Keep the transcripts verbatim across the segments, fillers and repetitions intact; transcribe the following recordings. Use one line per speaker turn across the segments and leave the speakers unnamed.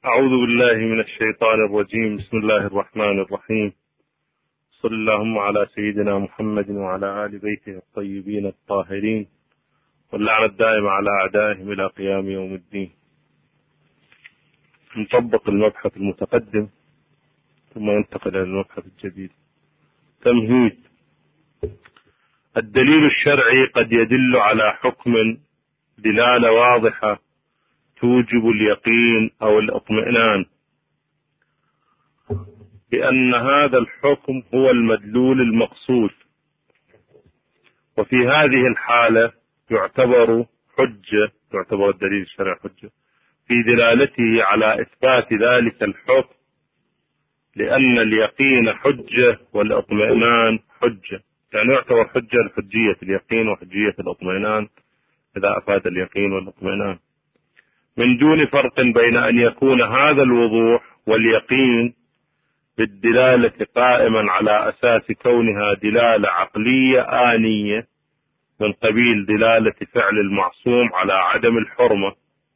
أعوذ بالله من الشيطان الرجيم. بسم الله الرحمن الرحيم. صلى اللهم على سيدنا محمد وعلى آل بيته الطيبين الطاهرين، واللعنة الدائمة على أعدائهم إلى قيام يوم الدين. نطبق المبحث المتقدم ثم ننتقل إلى المبحث الجديد. تمهيد: الدليل الشرعي قد يدل على حكم دلالة واضحة توجب اليقين أو الاطمئنان بأن هذا الحكم هو المدلول المقصود، وفي هذه الحالة يعتبر حجة يعتبر الدليل الشرعي حجة في دلالته على إثبات ذلك الحكم، لأن اليقين حجة والاطمئنان حجة، يعني يعتبر حجة لحجية اليقين وحجية الاطمئنان إذا أفاد اليقين والاطمئنان، من دون فرق بين أن يكون هذا الوضوح واليقين بالدلالة قائما على أساس كونها دلالة عقلية آنية من قبيل دلالة فعل المعصوم على عدم الحرمة،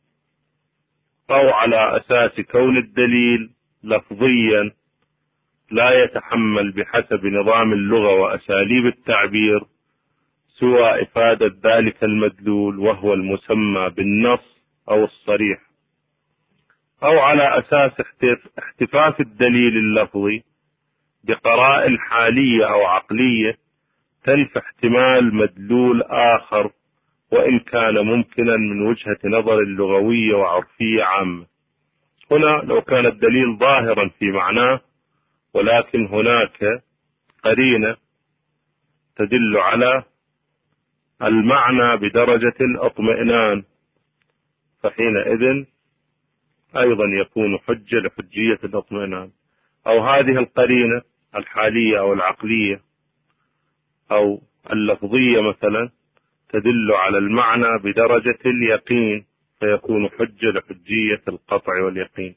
أو على أساس كون الدليل لفظيا لا يتحمل بحسب نظام اللغة وأساليب التعبير سوى إفادة ذلك المدلول وهو المسمى بالنص أو الصريح، أو على أساس احتفاف الدليل اللفظي بقرائن حالية أو عقلية تنفي احتمال مدلول آخر وإن كان ممكنا من وجهة نظر لغوية وعرفية عامة. هنا لو كان الدليل ظاهرا في معناه ولكن هناك قرينة تدل على المعنى بدرجة الاطمئنان، فحينئذ أيضا يكون حجة لحجية الاطمئنان، أو هذه القرينة الحالية أو العقلية أو اللفظية مثلا تدل على المعنى بدرجة اليقين فيكون حجة لحجية القطع واليقين.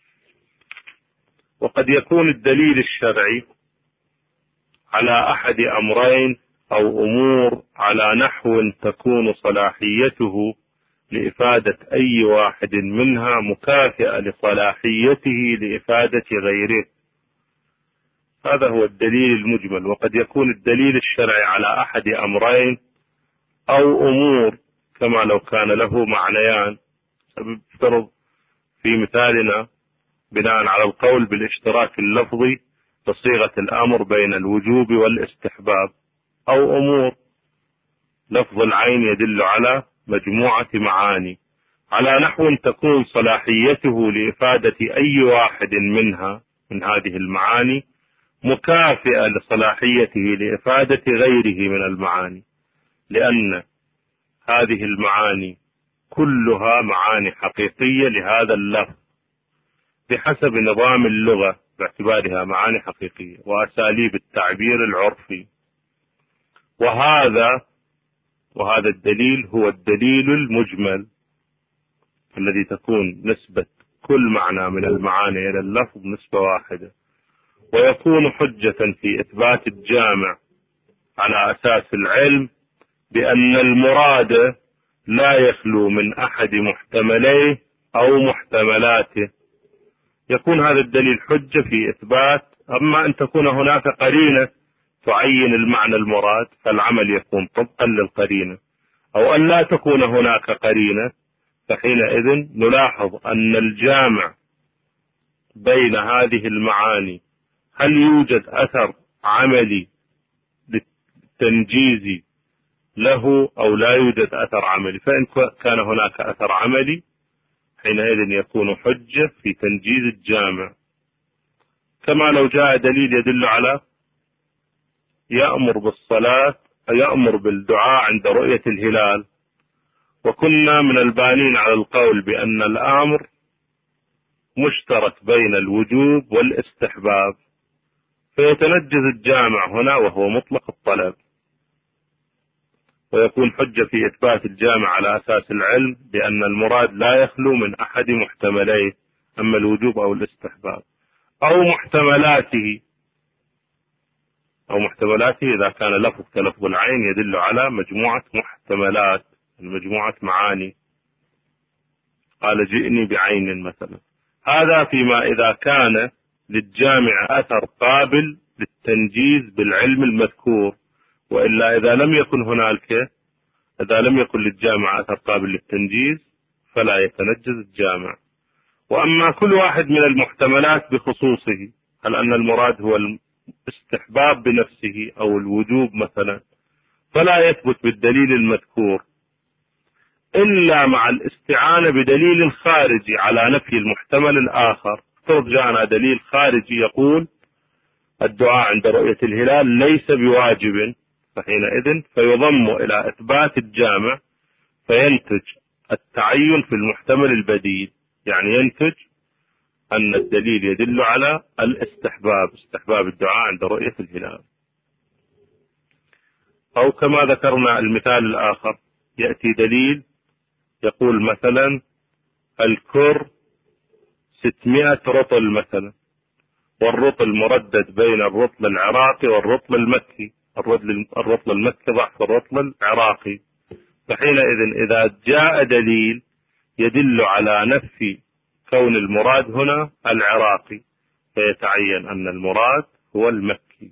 وقد يكون الدليل الشرعي على أحد أمرين أو أمور على نحو تكون صلاحيته لإفادة أي واحد منها مكافئة لصلاحيته لإفادة غيره، هذا هو الدليل المجمل. وقد يكون الدليل الشرعي على أحد أمرين أو أمور كما لو كان له معنيان، افترض في مثالنا بناء على القول بالاشتراك اللفظي بصيغة الأمر بين الوجوب والاستحباب، أو أمور لفظ العين يدل على مجموعة معاني على نحو تكون صلاحيته لإفادة أي واحد منها من هذه المعاني مكافئة لصلاحيته لإفادة غيره من المعاني، لأن هذه المعاني كلها معاني حقيقية لهذا اللفظ بحسب نظام اللغة باعتبارها معاني حقيقية وأساليب التعبير العرفي. وهذا وهذا الدليل هو الدليل المجمل الذي تكون نسبة كل معنى من المعاني إلى اللفظ نسبة واحدة، ويكون حجة في إثبات الجامع على أساس العلم بأن المراد لا يخلو من أحد محتمليه أو محتملاته. يكون هذا الدليل حجة في إثبات، أما أن تكون هناك قرينة تعين المعنى المراد فالعمل يكون طبقا للقرينة، أو أن لا تكون هناك قرينة فحينئذ نلاحظ أن الجامع بين هذه المعاني هل يوجد أثر عملي للتنجيز له أو لا يوجد أثر عملي، فإن كان هناك أثر عملي حينئذ يكون حجة في تنجيز الجامع. كما لو جاء دليل يدل على يأمر بالصلاة يأمر بالدعاء عند رؤية الهلال، وكنا من البانين على القول بأن الأمر مشترك بين الوجوب والاستحباب، فيتنجز الجامع هنا وهو مطلق الطلب، ويكون حجة في إثبات الجامع على أساس العلم بأن المراد لا يخلو من أحد محتمليه، أما الوجوب أو الاستحباب أو محتملاته أو محتملاته إذا كان لفظ كلفظ العين يدل على مجموعة محتملات، مجموعة معاني. قال جئني بعين مثلا، هذا فيما إذا كان للجامع أثر قابل للتنجيز بالعلم المذكور، وإلا إذا لم يكن هنالك إذا لم يكن للجامع أثر قابل للتنجيز فلا يتنجز الجامع. وأما كل واحد من المحتملات بخصوصه، هل أن المراد هو الاستحباب بنفسه أو الوجوب مثلا، فلا يثبت بالدليل المذكور إلا مع الاستعانة بدليل خارجي على نفي المحتمل الآخر. فرض جاءنا دليل خارجي يقول الدعاء عند رؤية الهلال ليس بواجب، فحينئذ فيضم إلى إثبات الجامع فينتج التعين في المحتمل البديل، يعني ينتج أن الدليل يدل على الاستحباب، استحباب الدعاء عند رؤية الهلال. أو كما ذكرنا المثال الآخر، يأتي دليل يقول مثلا الكر ستمائة رطل مثلا، والرطل مردد بين الرطل العراقي والرطل المكي، الرطل المكي ضعف الرطل العراقي. فحينئذ إذا جاء دليل يدل على نفي كون المراد هنا العراقي فيتعين أن المراد هو المكي.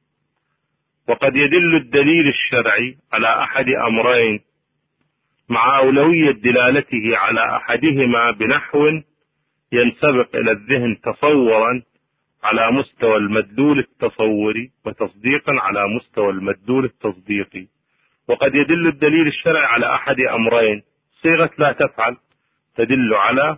وقد يدل الدليل الشرعي على أحد أمرين مع أولوية دلالته على أحدهما بنحو ينسبق إلى الذهن تصورا على مستوى المدلول التصوري وتصديقا على مستوى المدلول التصديقي. وقد يدل الدليل الشرعي على أحد أمرين، صيغة لا تفعل تدل على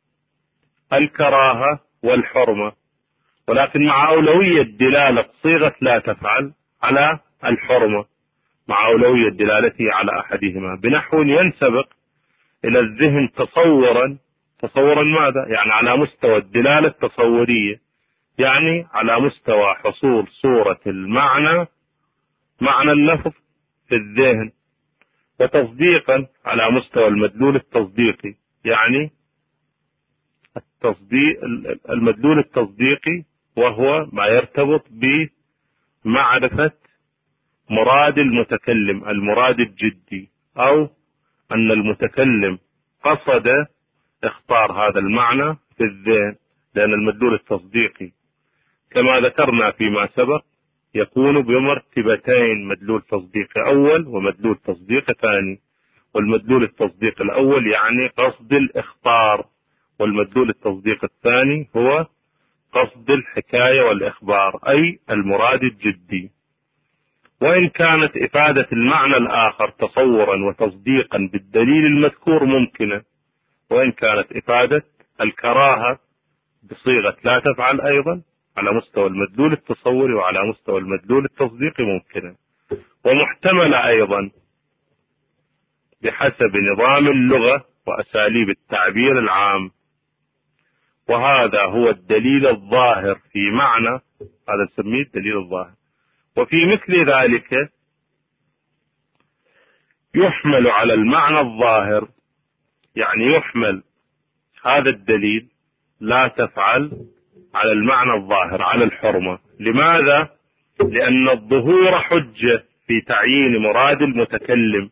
الكراهة والحرمة، ولكن مع أولوية دلالة صيغة لا تفعل على الحرمة، مع أولوية دلالته على أحدهما بنحو ينسبق إلى الذهن تصورا. تصورا ماذا؟ يعني على مستوى الدلالة التصورية، يعني على مستوى حصول صورة المعنى، معنى اللفظ في الذهن، وتصديقا على مستوى المدلول التصديقي، يعني التصديق المدلول التصديقي وهو ما يرتبط بمعرفة مراد المتكلم، المراد الجدي، أو أن المتكلم قصد اختار هذا المعنى في الذهن، لأن المدلول التصديقي كما ذكرنا فيما سبق يكون بمرتبتين، مدلول تصديقي أول ومدلول تصديقي ثاني. والمدلول التصديق الأول يعني قصد الإخبار، والمدلول التصديق الثاني هو قصد الحكاية والإخبار، أي المراد الجدي. وإن كانت إفادة المعنى الآخر تصورا وتصديقا بالدليل المذكور ممكنة، وإن كانت إفادة الكراهة بصيغة لا تفعل أيضا على مستوى المدلول التصوري وعلى مستوى المدلول التصديقي ممكنة، ومحتملة أيضا بحسب نظام اللغة وأساليب التعبير العام. وهذا هو الدليل الظاهر في معنى، هذا نسميه الدليل الظاهر. وفي مثل ذلك يحمل على المعنى الظاهر، يعني يحمل هذا الدليل لا تفعل على المعنى الظاهر على الحرمة. لماذا؟ لأن الظهور حجة في تعيين مراد المتكلم،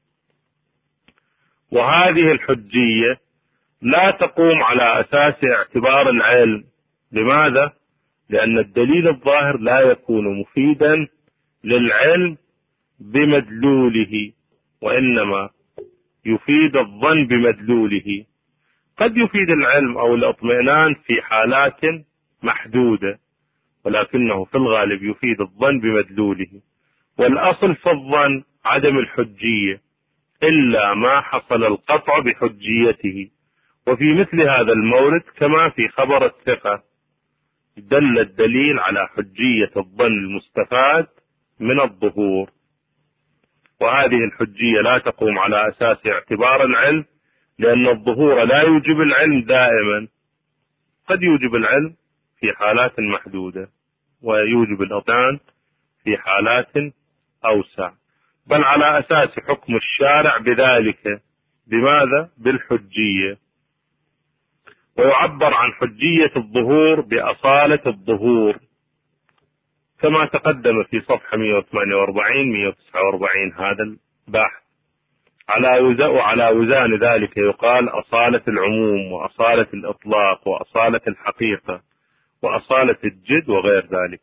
وهذه الحجية لا تقوم على أساس اعتبار العلم. لماذا؟ لأن الدليل الظاهر لا يكون مفيدا للعلم بمدلوله، وإنما يفيد الظن بمدلوله. قد يفيد العلم أو الاطمئنان في حالات محدودة، ولكنه في الغالب يفيد الظن بمدلوله. والأصل في الظن عدم الحجية إلا ما حصل القطع بحجيته. وفي مثل هذا المورد كما في خبر الثقة دل الدليل على حجية الظن المستفاد من الظهور، وهذه الحجية لا تقوم على أساس اعتبار العلم، لأن الظهور لا يوجب العلم دائما، قد يوجب العلم في حالات محدودة ويوجب الأطعان في حالات أوسع، بل على أساس حكم الشارع بذلك. بماذا؟ بالحجية. ويعبر عن حجية الظهور بأصالة الظهور كما تقدم في صفحة مئة وثمانية وأربعين مئة وتسعة وأربعين هذا البحث. على وزن وعلى وزان ذلك يقال أصالة العموم وأصالة الإطلاق وأصالة الحقيقة وأصالة الجد وغير ذلك.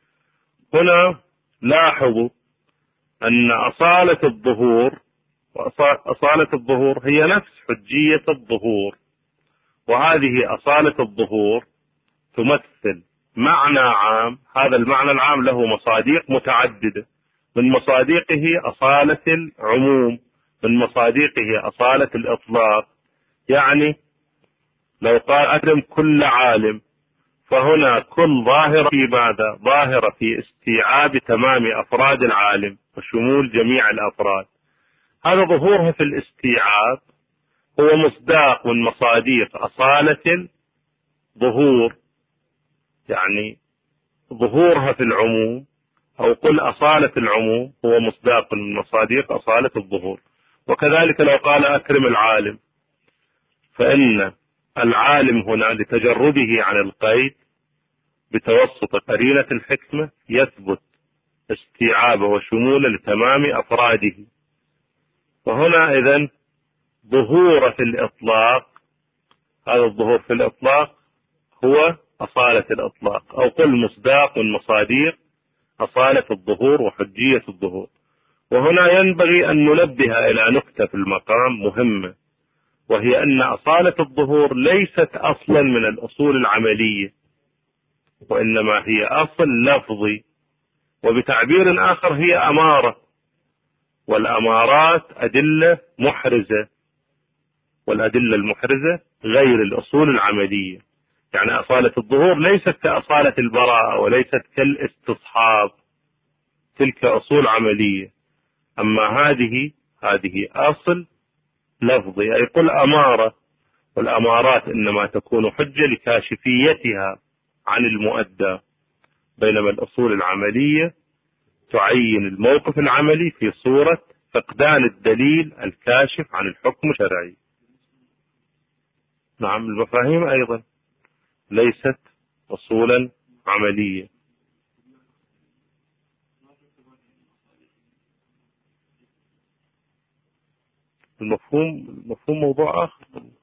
هنا لاحظوا أن أصالة الظهور وأصالة الظهور هي نفس حجية الظهور، وهذه أصالة الظهور تمثل معنى عام. هذا المعنى العام له مصاديق متعددة، من مصاديقه أصالة العموم، من مصاديقه أصالة الإطلاق. يعني لو قال أكرم كل عالم، فهنا كل ظاهرة في ماذا؟ ظاهرة في استيعاب تمام أفراد العالم وشمول جميع الأفراد. هذا ظهورها في الاستيعاب هو مصداق من مصاديق أصالة الظهور، يعني ظهورها في العموم، أو قل أصالة العموم هو مصداق من مصاديق أصالة الظهور. وكذلك لو قال أكرم العالم، فإن العالم هنا لتجرده عن القيد بتوسط قرينة الحكمة يثبت استيعابه وشموله لتمام أفراده. وهنا إذن ظهور في الإطلاق، هذا الظهور في الإطلاق هو أصالة الإطلاق، أو قل مصداق من مصاديق أصالة الظهور وحجية الظهور. وهنا ينبغي أن ننبه إلى نقطة في المقام مهمة، وهي أن أصالة الظهور ليست أصلا من الأصول العملية، وإنما هي أصل لفظي، وبتعبير آخر هي أمارة، والأمارات أدلة محرزة، والأدلة المحرزة غير الأصول العملية. يعني أصالة الظهور ليست كأصالة البراءة وليست كالاستصحاب، تلك أصول عملية. أما هذه هذه أصل لفظي، أي قل أمارة، والأمارات إنما تكون حجة لكاشفيتها عن المؤدى، بينما الأصول العملية تعين الموقف العملي في صورة فقدان الدليل الكاشف عن الحكم الشرعي. نعم، المفاهيم أيضا ليست أصولا عملية. المفهوم المفهوم موضوع آخر،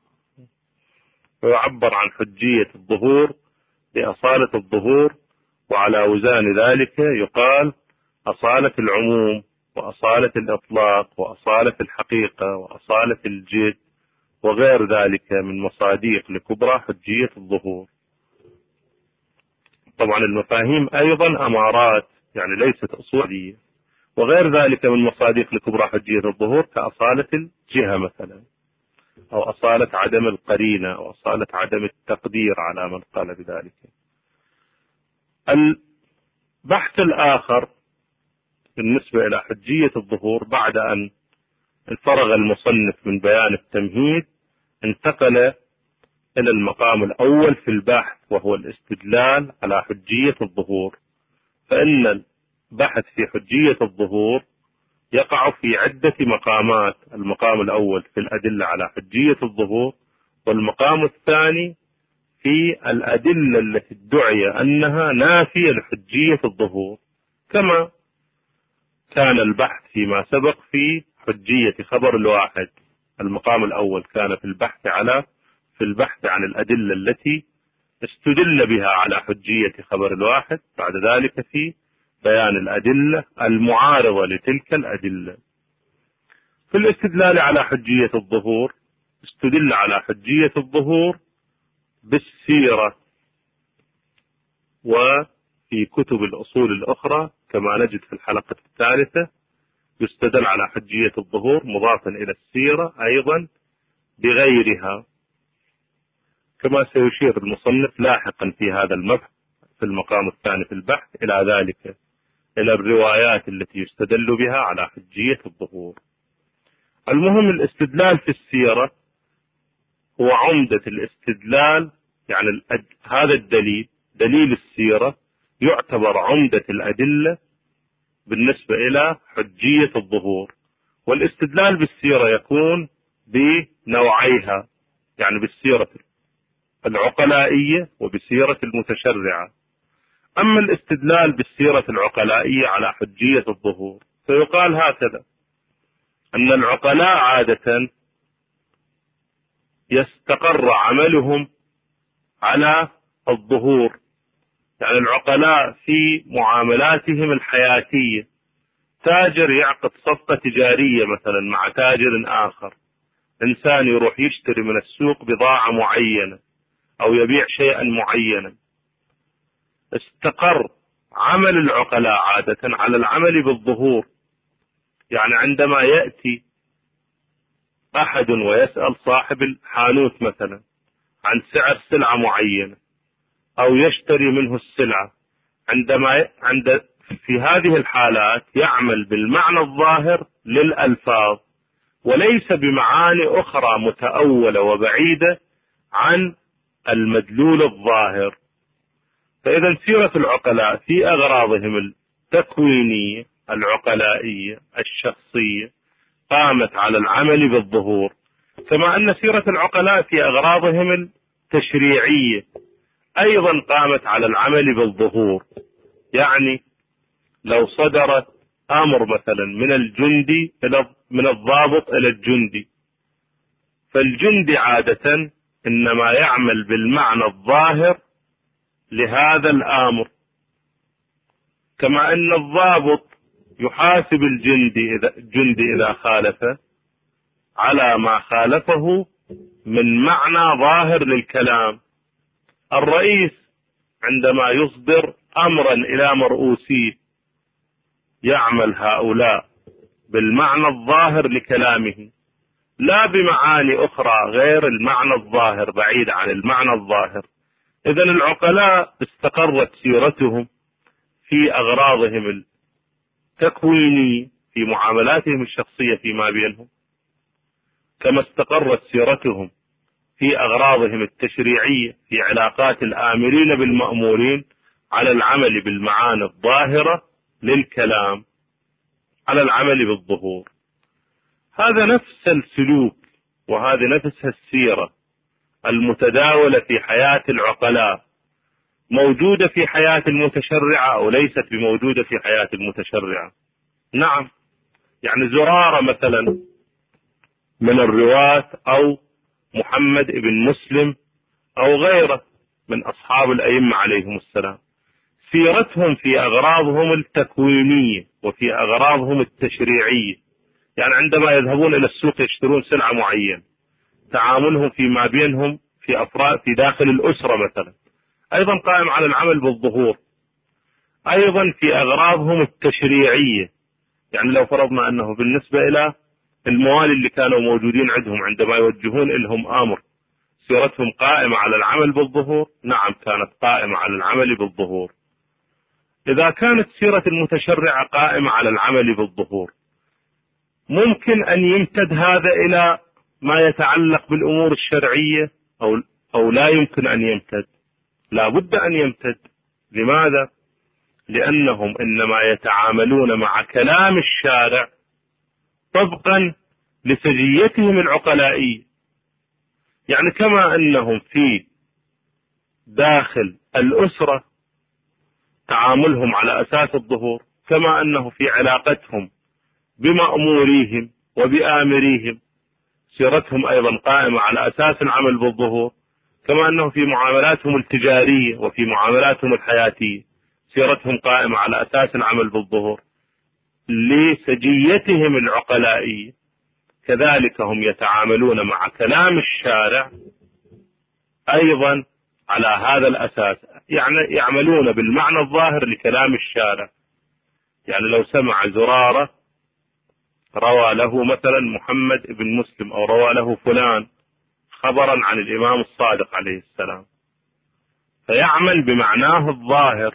ويعبر عن حجية الظهور بأصالة الظهور، وعلى وزان ذلك يقال أصالة العموم وأصالة الإطلاق وأصالة الحقيقة وأصالة الجد وغير ذلك من مصاديق لكبرى حجية الظهور. طبعا المفاهيم أيضا أمارات، يعني ليست أصولية، وغير ذلك من مصاديق لكبرى حجية الظهور كأصالة الجهة مثلا، أو أصالة عدم القرينة، أو أصالة عدم التقدير على من قال بذلك. البحث الآخر بالنسبة إلى حجية الظهور، بعد أن فرغ المصنف من بيان التمهيد، انتقل إلى المقام الأول في البحث، وهو الاستدلال على حجية الظهور. فإن البحث في حجية الظهور يقع في عدة مقامات. المقام الأول في الأدلة على حجية الظهور، والمقام الثاني في الأدلة التي ادعي أنها نافية لحجية الظهور، كما كان البحث فيما سبق في حجية خبر الواحد. المقام الأول كان في البحث على في البحث عن الأدلة التي استدل بها على حجية خبر الواحد، بعد ذلك في بيان الأدلة المعارضة لتلك الأدلة. في الاستدلال على حجية الظهور استدل على حجية الظهور بالسيرة، وفي كتب الأصول الأخرى كما نجد في الحلقة الثالثة يستدل على حجية الظهور مضافا إلى السيرة أيضا بغيرها، كما سيشير المصنف لاحقا في هذا المبحث في المقام الثاني في البحث إلى ذلك، إلى الروايات التي يستدل بها على حجية الظهور. المهم الاستدلال في السيرة هو عمدة الاستدلال، يعني هذا الدليل دليل السيرة يعتبر عمدة الأدلة بالنسبة إلى حجية الظهور. والاستدلال بالسيرة يكون بنوعيها، يعني بالسيرة العقلائية وبسيرة المتشرعة. أما الاستدلال بالسيرة العقلائية على حجية الظهور فيقال هكذا: أن العقلاء عادة يستقر عملهم على الظهور، يعني العقلاء في معاملاتهم الحياتية، تاجر يعقد صفقة تجارية مثلا مع تاجر آخر، إنسان يروح يشتري من السوق بضاعة معينة أو يبيع شيئا معينا، استقر عمل العقلاء عادة على العمل بالظهور. يعني عندما يأتي أحد ويسأل صاحب الحانوت مثلا عن سعر سلعة معينة أو يشتري منه السلعة، عندما عند في هذه الحالات يعمل بالمعنى الظاهر للألفاظ وليس بمعاني أخرى متأولة وبعيدة عن المدلول الظاهر. فإذا سيرة العقلاء في أغراضهم التكوينية العقلائية الشخصية قامت على العمل بالظهور، كما أن سيرة العقلاء في أغراضهم التشريعية أيضا قامت على العمل بالظهور. يعني لو صدرت أمر مثلا من الجندي إلى من الضابط إلى الجندي، فالجندي عادة إنما يعمل بالمعنى الظاهر لهذا الآمر، كما أن الضابط يحاسب الجندي إذا, الجندي إذا خالف على ما خالفه من معنى ظاهر للكلام. الرئيس عندما يصدر أمرا إلى مرؤوسيه يعمل هؤلاء بالمعنى الظاهر لكلامه لا بمعاني أخرى غير المعنى الظاهر بعيد عن المعنى الظاهر. إذن العقلاء استقرت سيرتهم في أغراضهم التكوينية في معاملاتهم الشخصية فيما بينهم، كما استقرت سيرتهم في أغراضهم التشريعية في علاقات الآمرين بالمأمورين على العمل بالمعاني الظاهرة للكلام، على العمل بالظهور. هذا نفس السلوك وهذه نفس السيرة المتداولة في حياة العقلاء موجودة في حياة المتشرعة أو ليست بموجودة في حياة المتشرعة؟ نعم، يعني زرارة مثلا من الرواة أو محمد بن مسلم أو غيره من أصحاب الأئمة عليهم السلام، سيرتهم في أغراضهم التكوينية وفي أغراضهم التشريعية. يعني عندما يذهبون إلى السوق يشترون سلعة معينة، تعاملهم فيما بينهم في أفراد في داخل الأسرة مثلا أيضا قائم على العمل بالظهور. أيضا في أغراضهم التشريعية، يعني لو فرضنا أنه بالنسبة إلى الموالي اللي كانوا موجودين عندهم عندما يوجهون لهم أمر سيرتهم قائمة على العمل بالظهور، نعم كانت قائمة على العمل بالظهور. إذا كانت سيرة المتشرع قائمة على العمل بالظهور، ممكن أن يمتد هذا إلى ما يتعلق بالأمور الشرعية أو أو لا يمكن أن يمتد؟ لا بد أن يمتد. لماذا؟ لأنهم إنما يتعاملون مع كلام الشارع طبقا لسجيتهم العقلائية. يعني كما أنهم في داخل الأسرة تعاملهم على أساس الظهور، كما أنه في علاقتهم بمأموريهم وبآمريهم سيرتهم أيضا قائمة على أساس العمل بالظهور، كما أنه في معاملاتهم التجارية وفي معاملاتهم الحياتية سيرتهم قائمة على أساس العمل بالظهور لسجيتهم العقلائية، كذلك هم يتعاملون مع كلام الشارع أيضا على هذا الأساس، يعني يعملون بالمعنى الظاهر لكلام الشارع. يعني لو سمع زرارة روى له مثلا محمد بن مسلم أو روى له فلان خبرا عن الإمام الصادق عليه السلام، فيعمل بمعناه الظاهر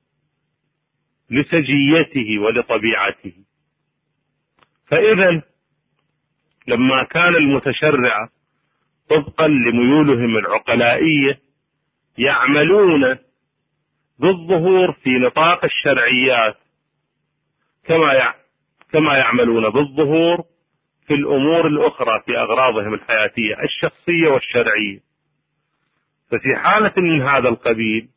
لسجيته ولطبيعته. فإذا لما كان المتشرع طبقا لميولهم العقلائية يعملون بالظهور في نطاق الشرعيات كما كما يعملون بالظهور في الأمور الأخرى في أغراضهم الحياتية الشخصية والشرعية، ففي حالة من هذا القبيل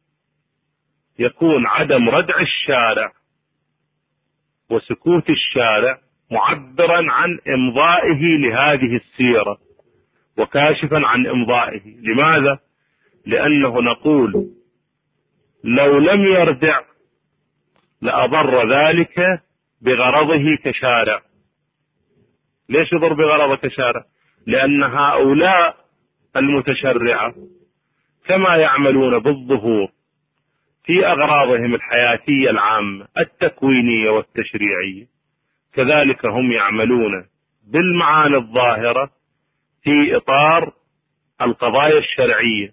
يكون عدم ردع الشارع وسكوت الشارع معبرا عن إمضائه لهذه السيرة وكاشفا عن إمضائه. لماذا؟ لأنه نقول لو لم يردع لأضر ذلك بغرضه كشارع. ليش يضر بغرضه كشارع؟ لأن هؤلاء المتشرعة كما يعملون بالظهور في أغراضهم الحياتية العامة التكوينية والتشريعية، كذلك هم يعملون بالمعاني الظاهرة في إطار القضايا الشرعية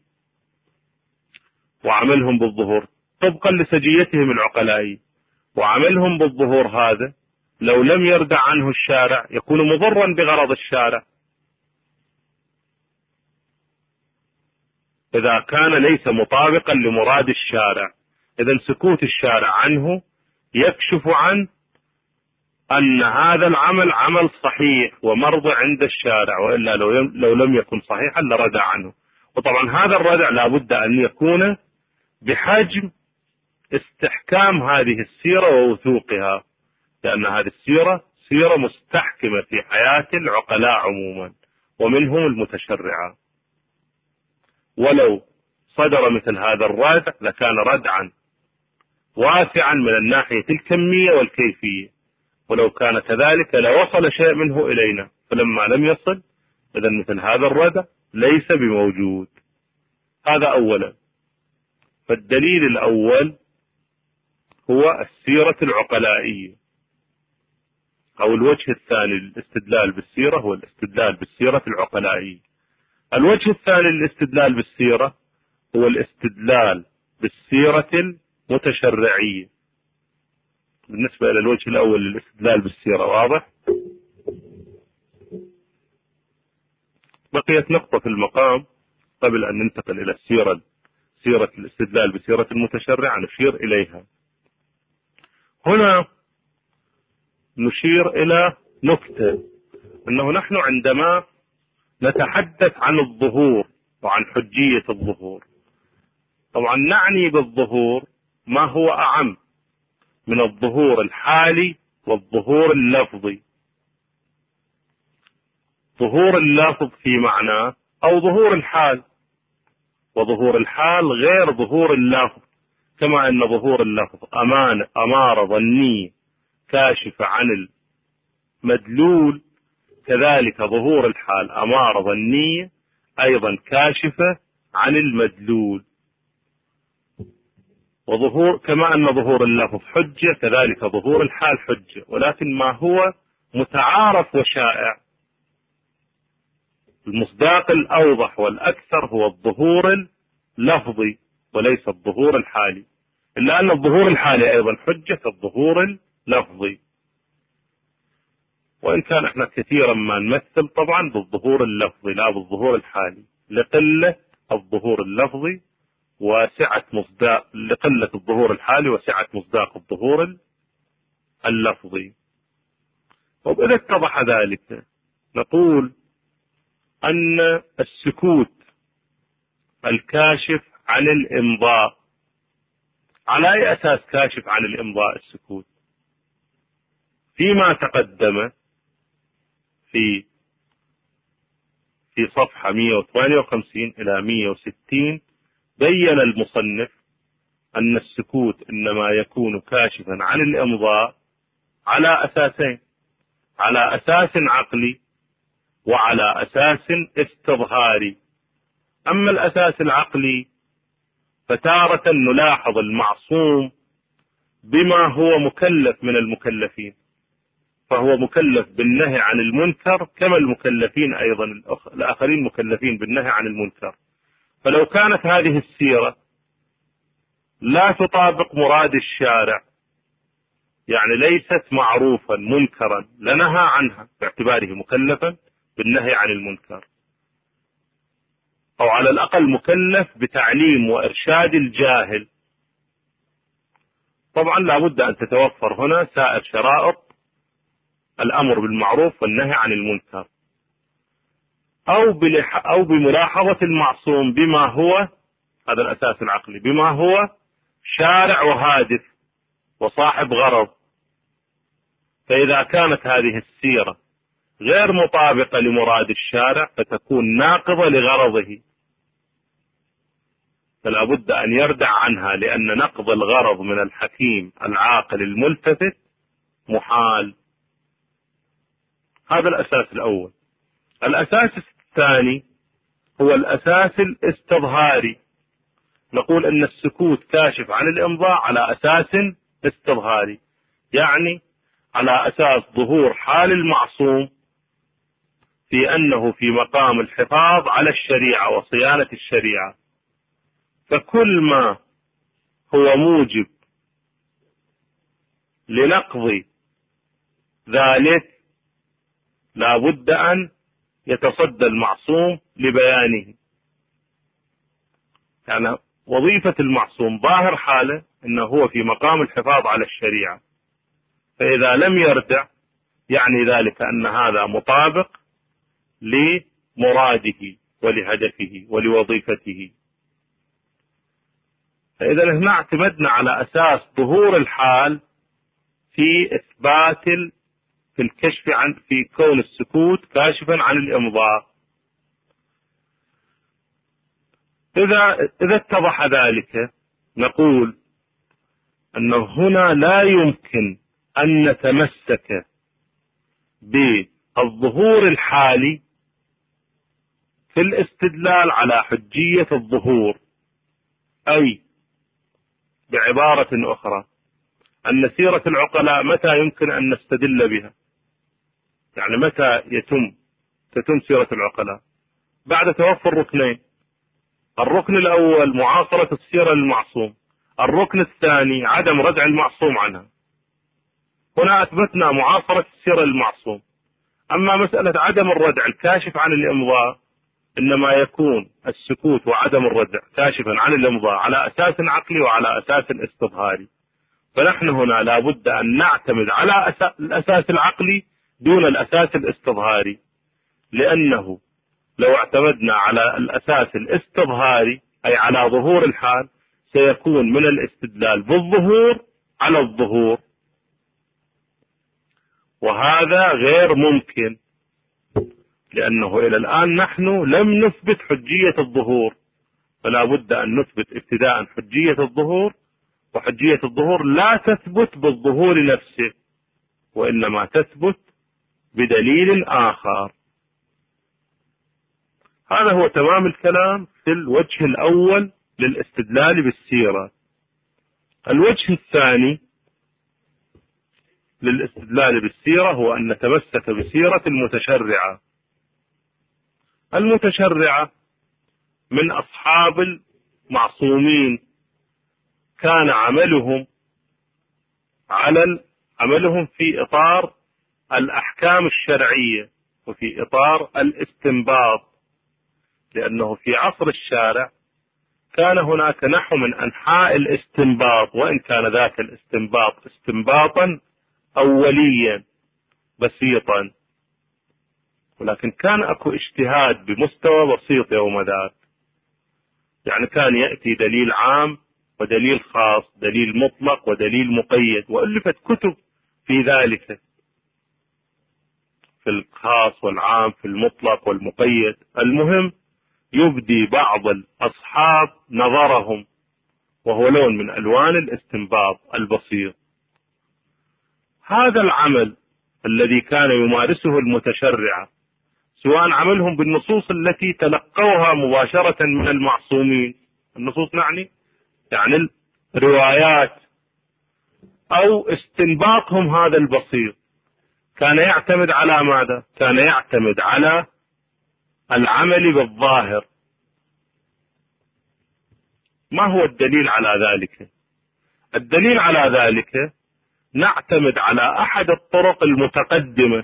وعملهم بالظهور طبقا لسجيتهم العقلائية. وعملهم بالظهور هذا لو لم يردع عنه الشارع يكون مضرا بغرض الشارع، إذا كان ليس مطابقا لمراد الشارع. إذا سكوت الشارع عنه يكشف عن أن هذا العمل عمل صحيح ومرضى عند الشارع، وإلا لو لو لم يكن صحيحا لردع عنه. وطبعا هذا الردع لابد أن يكون بحجم استحكام هذه السيرة ووثوقها، لأن هذه السيرة سيرة مستحكمة في حياة العقلاء عموما ومنهم المتشرعة. ولو صدر مثل هذا الردع لكان ردعا واسعا من الناحية الكمية والكيفية، ولو كان كذلك لوصل شيء منه إلينا، فلما لم يصل إذا مثل هذا الردع ليس بموجود. هذا أولا. فالدليل الأول هو السيرة العقلائية، أو الوجه الثاني للاستدلال بالسيرة هو الاستدلال بالسيرة العقلائية. الوجه الثاني للاستدلال بالسيرة هو الاستدلال بالسيرة المتشرعية. بالنسبة إلى الوجه الأول للاستدلال بالسيرة واضح؟ بقيت نقطة في المقام قبل أن ننتقل إلى السيرة سيرة الاستدلال بسيرة المتشرع نشير إليها. هنا نشير إلى نكتة، أنه نحن عندما نتحدث عن الظهور وعن حجية الظهور طبعا نعني بالظهور ما هو أعم من الظهور الحالي والظهور اللفظي. ظهور اللفظ في معناه أو ظهور الحال، وظهور الحال غير ظهور اللفظ، كما أن ظهور اللفظ أمان أمارة ظنية كاشفة عن المدلول، كذلك ظهور الحال أمارة ظنية أيضا كاشفة عن المدلول. وظهور كما أن ظهور اللفظ حجة كذلك ظهور الحال حجة، ولكن ما هو متعارف وشائع المصداق الأوضح والأكثر هو الظهور اللفظي وليس الظهور الحالي، إلا أن الظهور الحالي أيضا حجة كالظهور اللفظي، وإن كان احنا كثيرا ما نمثل طبعا بالظهور اللفظي لا بالظهور الحالي لقلة الظهور اللفظي وسعة مصداق لقلة الظهور الحالي وسعة مصداق الظهور اللفظي. وإذا اتضح ذلك نقول أن السكوت الكاشف عن الإمضاء، على أي أساس كاشف عن الإمضاء السكوت؟ فيما تقدم في في صفحة مئة وثمانية وخمسين إلى مئة وستين بين المصنف أن السكوت إنما يكون كاشفا عن الإمضاء على أساسين، على أساس عقلي وعلى أساس استظهاري. أما الأساس العقلي فتارة نلاحظ المعصوم بما هو مكلف من المكلفين، فهو مكلف بالنهي عن المنكر كما المكلفين أيضا الآخرين مكلفين بالنهي عن المنكر. فلو كانت هذه السيرة لا تطابق مراد الشارع، يعني ليست معروفا منكرا لنهى عنها باعتباره مكلفا بالنهي عن المنكر، أو على الأقل مكلف بتعليم وإرشاد الجاهل، طبعا لابد أن تتوفر هنا سائر شرائط الأمر بالمعروف والنهي عن المنكر، أو أو بملاحظة المعصوم بما هو هذا الأساس العقلي بما هو شارع وهادف وصاحب غرض. فإذا كانت هذه السيرة غير مطابقة لمراد الشارع فتكون ناقضة لغرضه، فلا بد أن يردع عنها، لأن نقض الغرض من الحكيم العاقل الملتفت محال. هذا الأساس الأول. الأساس الثاني هو الأساس الاستظهاري. نقول أن السكوت كاشف عن الإمضاء على أساس استظهاري، يعني على أساس ظهور حال المعصوم في أنه في مقام الحفاظ على الشريعة وصيانة الشريعة، فكل ما هو موجب لنقض ذلك لا بد أن يتصدى المعصوم لبيانه. يعني وظيفة المعصوم ظاهر حاله أنه هو في مقام الحفاظ على الشريعة، فإذا لم يردع يعني ذلك أن هذا مطابق لمراده ولهدفه ولوظيفته. فإذا هنا اعتمدنا على أساس ظهور الحال في إثبات في الكشف عن في كون السكوت كاشفا عن الإمضاء. إذا إذا اتضح ذلك نقول أنه هنا لا يمكن أن نتمسك بالظهور الحالي في الاستدلال على حجية الظهور، أي بعبارة أخرى أن سيرة العقلاء متى يمكن أن نستدل بها؟ يعني متى يتم تتم سيرة العقلاء؟ بعد توفر ركنين: الركن الأول معاصرة السيرة للمعصوم، الركن الثاني عدم ردع المعصوم عنها. هنا أثبتنا معاصرة السيرة للمعصوم. أما مسألة عدم الردع الكاشف عن الإمضاء إنما يكون السكوت وعدم الردع كاشفا عن الإمضاء على أساس عقلي وعلى أساس استظهاري، فنحن هنا لا بد أن نعتمد على الأساس العقلي دون الأساس الاستظهاري، لأنه لو اعتمدنا على الأساس الاستظهاري أي على ظهور الحال سيكون من الاستدلال بالظهور على الظهور، وهذا غير ممكن، لأنه إلى الآن نحن لم نثبت حجية الظهور، فلا بد أن نثبت ابتداء حجية الظهور، وحجية الظهور لا تثبت بالظهور نفسه وإنما تثبت بدليل آخر. هذا هو تمام الكلام في الوجه الأول للاستدلال بالسيرة. الوجه الثاني للاستدلال بالسيرة هو أن نتمسك بسيرة المتشرعة. المتشرعة من أصحاب المعصومين كان عملهم على عملهم في إطار الأحكام الشرعية وفي إطار الاستنباط، لأنه في عصر الشارع كان هناك نحو من أنحاء الاستنباط، وإن كان ذاك الاستنباط استنباطا أوليا بسيطا، ولكن كان أكو اجتهاد بمستوى بسيط يوم ذاك. يعني كان يأتي دليل عام ودليل خاص، دليل مطلق ودليل مقيد، وألفت كتب في ذلك، في الخاص والعام، في المطلق والمقيد. المهم يبدي بعض الأصحاب نظرهم، وهو لون من ألوان الاستنباط البسيط. هذا العمل الذي كان يمارسه المتشرعة، سواء عملهم بالنصوص التي تلقوها مباشرة من المعصومين، النصوص نعني يعني الروايات، أو استنباطهم هذا البسيط، كان يعتمد على ماذا؟ كان يعتمد على العمل بالظاهر. ما هو الدليل على ذلك؟ الدليل على ذلك نعتمد على أحد الطرق المتقدمة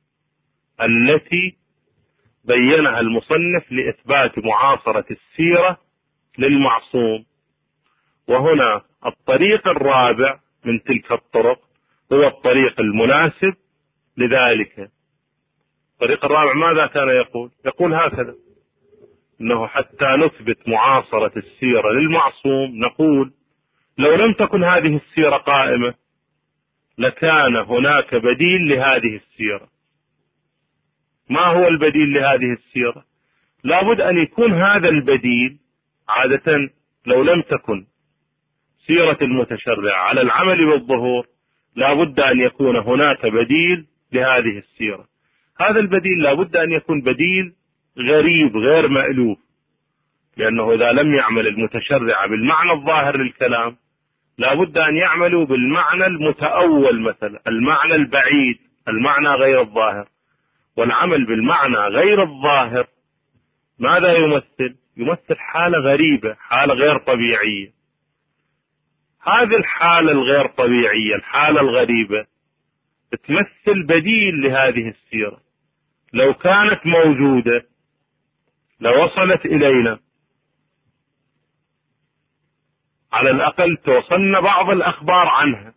التي بينها المصنف لإثبات معاصرة السيرة للمعصوم، وهنا الطريق الرابع من تلك الطرق هو الطريق المناسب لذلك. الطريق الرابع ماذا كان يقول؟ يقول هكذا: إنه حتى نثبت معاصرة السيرة للمعصوم نقول لو لم تكن هذه السيرة قائمة لكان هناك بديل لهذه السيرة. ما هو البديل لهذه السيرة؟ لابد أن يكون هذا البديل، عادة لو لم تكن سيرة المتشرع على العمل بالظهور لابد أن يكون هناك بديل لهذه السيرة. هذا البديل لابد أن يكون بديل غريب غير مألوف، لأنه إذا لم يعمل المتشرع بالمعنى الظاهر للكلام لابد أن يعملوا بالمعنى المتأول، مثلا المعنى البعيد، المعنى غير الظاهر. والعمل بالمعنى غير الظاهر ماذا يمثل؟ يمثل حالة غريبة، حالة غير طبيعية. هذه الحالة الغير طبيعية، الحالة الغريبة، تمثل بديل لهذه السيرة. لو كانت موجودة لوصلت إلينا، على الأقل توصلنا بعض الأخبار عنها.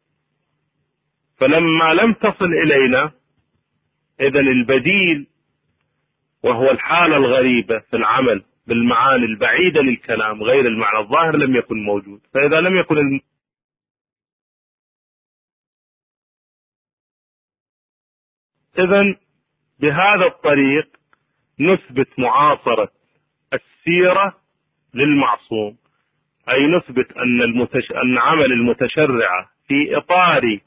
فلما لم تصل إلينا، إذن البديل وهو الحالة الغريبة في العمل بالمعاني البعيدة للكلام غير المعنى الظاهر لم يكن موجود. فإذا لم يكن الم... إذن بهذا الطريق نثبت معاصرة السيرة للمعصوم، أي نثبت أن, المتش... أن عمل المتشرعة في إطار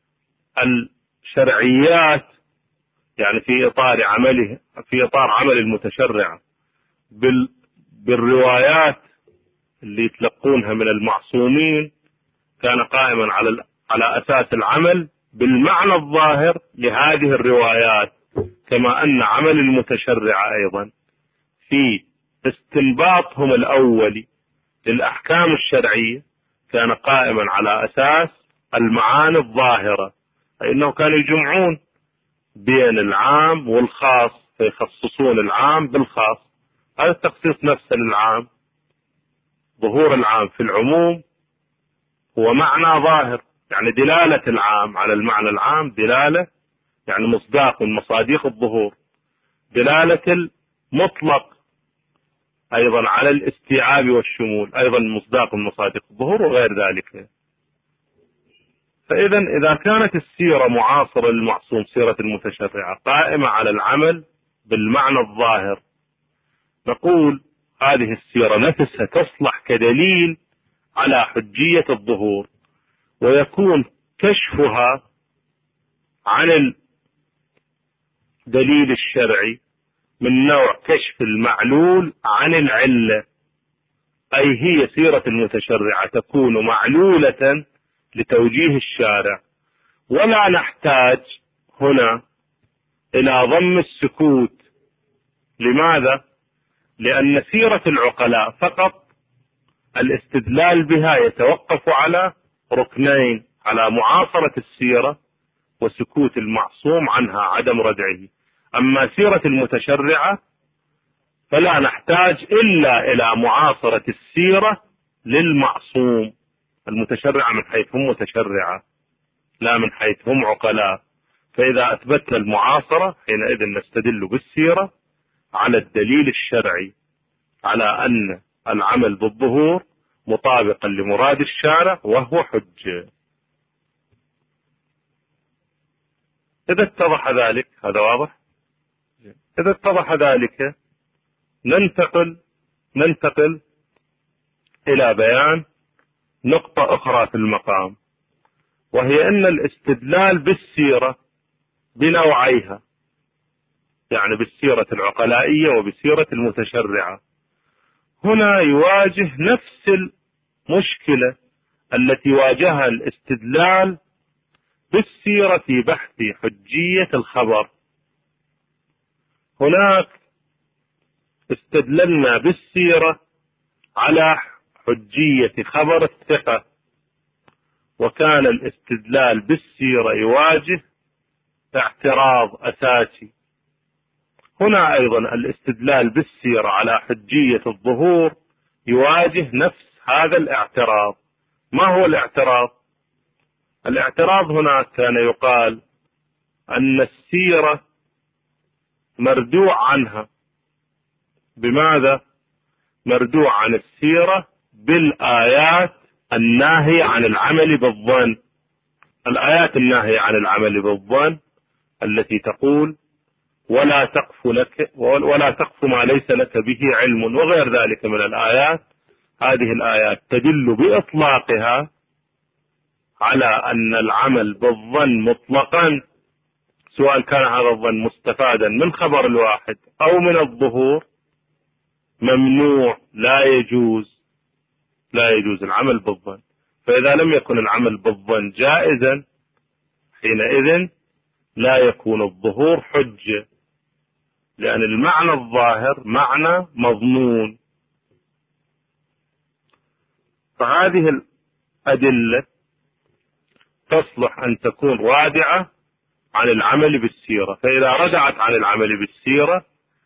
الشرعيات، يعني في إطار عمله، في إطار عمل المتشرعة بال... بالروايات اللي يتلقونها من المعصومين، كان قائما على ال... على أساس العمل بالمعنى الظاهر لهذه الروايات، كما أن عمل المتشرعة أيضا في استنباطهم الأولي للأحكام الشرعية كان قائما على أساس المعاني الظاهرة، أي أنه كانوا يجمعون بين العام والخاص فيخصصون العام بالخاص. هذا التخصيص نفسه للعام، ظهور العام في العموم هو معنى ظاهر، يعني دلالة العام على المعنى العام دلالة، يعني مصداق من مصاديق الظهور. دلالة المطلق أيضا على الاستيعاب والشمول أيضا مصداق من مصاديق الظهور وغير ذلك. فإذا إذا كانت السيرة معاصرة للمعصوم، سيرة المتشرعة قائمة على العمل بالمعنى الظاهر، نقول هذه السيرة نفسها تصلح كدليل على حجية الظهور، ويكون كشفها عن الدليل الشرعي من نوع كشف المعلول عن العلة، أي هي سيرة المتشرعة تكون معلولة لتوجيه الشارع، ولا نحتاج هنا إلى ضم السكوت. لماذا؟ لأن سيرة العقلاء فقط الاستدلال بها يتوقف على ركنين، على معاصرة السيرة وسكوت المعصوم عنها عدم ردعه. أما سيرة المتشرعة فلا نحتاج إلا إلى معاصرة السيرة للمعصوم. المتشرعة من حيث هم متشرعة لا من حيث هم عقلاء. فإذا أثبتنا المعاصرة حينئذ نستدل بالسيرة على الدليل الشرعي على أن العمل بالظهور مطابقا لمراد الشارع وهو حجة. إذا اتضح ذلك، هذا واضح؟ إذا اتضح ذلك ننتقل ننتقل إلى بيان نقطة أخرى في المقام، وهي أن الاستدلال بالسيرة بنوعيها، يعني بالسيرة العقلائية وبسيرة المتشرعة، هنا يواجه نفس المشكلة التي واجهها الاستدلال بالسيرة في بحث حجية الخبر. هناك استدللنا بالسيرة على حجية خبر الثقة، وكان الاستدلال بالسيرة يواجه اعتراض أساسي. هنا أيضا الاستدلال بالسيرة على حجية الظهور يواجه نفس هذا الاعتراض. ما هو الاعتراض؟ الاعتراض هنا كان يقال أن السيرة مردوع عنها. بماذا؟ مردوع عن السيرة بالآيات الناهية عن العمل بالظن. الآيات الناهية عن العمل بالظن التي تقول ولا تقف لك ولا تقف ما ليس لك به علم وغير ذلك من الآيات، هذه الآيات تدل بإطلاقها على أن العمل بالظن مطلقا، سواء كان هذا الظن مستفادا من خبر الواحد أو من الظهور، ممنوع، لا يجوز لا يجوز العمل بالظن. فإذا لم يكن العمل بالظن جائزا حينئذ لا يكون الظهور حجة، لأن المعنى الظاهر معنى مضمون. فهذه الأدلة تصلح أن تكون رادعة عن العمل بالسيرة، فإذا رجعت عن العمل بالسيرة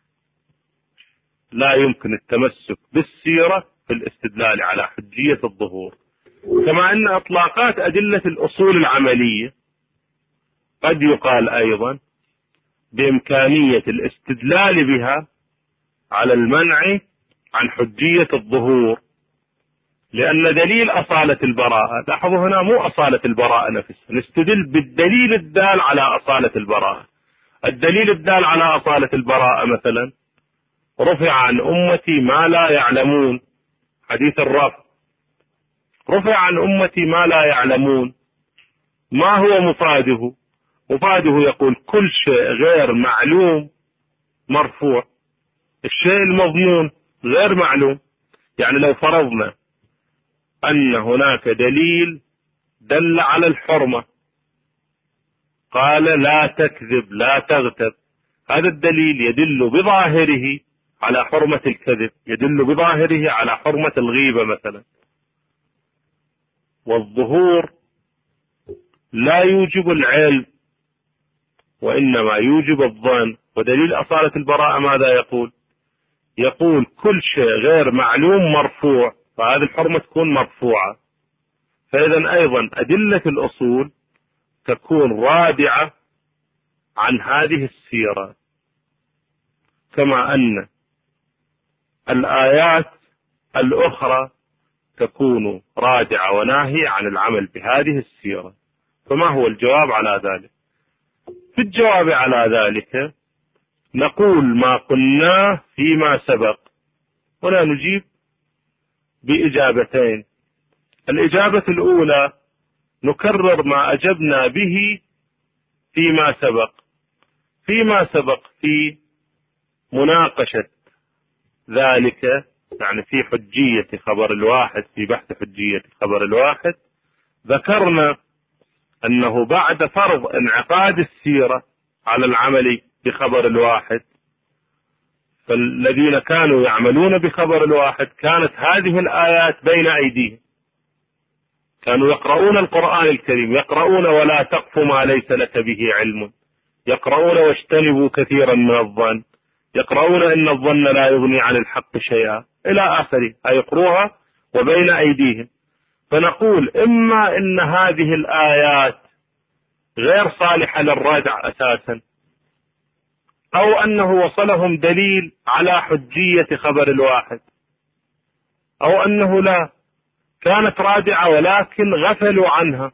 لا يمكن التمسك بالسيرة في الاستدلال على حجية الظهور. كما أن إطلاقات أدلة الأصول العملية قد يقال أيضا بإمكانية الاستدلال بها على المنع عن حجية الظهور، لأن دليل أصالة البراءة، لاحظوا هنا مو أصالة البراءة نفسها، نستدل بالدليل الدال على أصالة البراءة. الدليل الدال على أصالة البراءة مثلا رفع عن أمتي ما لا يعلمون، حديث الرفع، رفع عن أمتي ما لا يعلمون، ما هو مفاده؟ مفاده يقول كل شيء غير معلوم مرفوع، الشيء المضمون غير معلوم. يعني لو فرضنا أن هناك دليل دل على الحرمة، قال لا تكذب لا تغتب، هذا الدليل يدل بظاهره على حرمة الكذب، يدل بظاهره على حرمة الغيبة مثلا. والظهور لا يوجب العلم وإنما يوجب الظن. ودليل أصالة البراءة ماذا يقول؟ يقول كل شيء غير معلوم مرفوع، فهذه الحرمة تكون مرفوعة. فإذا أيضا أدلة الأصول تكون رادعة عن هذه السيرة، كما أن الآيات الأخرى تكون رادعة وناهية عن العمل بهذه السيرة. فما هو الجواب على ذلك؟ في الجواب على ذلك نقول ما قلناه فيما سبق، ولا نجيب بإجابتين. الإجابة الأولى نكرر ما أجبنا به فيما سبق. فيما سبق في مناقشة ذلك، يعني في حجية خبر الواحد، في بحث حجية خبر الواحد، ذكرنا أنه بعد فرض انعقاد السيرة على العمل بخبر الواحد، فالذين كانوا يعملون بخبر الواحد كانت هذه الآيات بين أيديهم، كانوا يقرؤون القرآن الكريم، يقرؤون ولا تقف ما ليس لك به علم، يقرؤون واجتنبوا كثيرا من الظن، يقرؤون إن الظن لا يغني عن الحق شيئا إلى آخره، يقرؤها وبين أيديهم. فنقول إما إن هذه الآيات غير صالحة للردع أساسا، أو أنه وصلهم دليل على حجية خبر الواحد، أو أنه لا، كانت رادعة ولكن غفلوا عنها،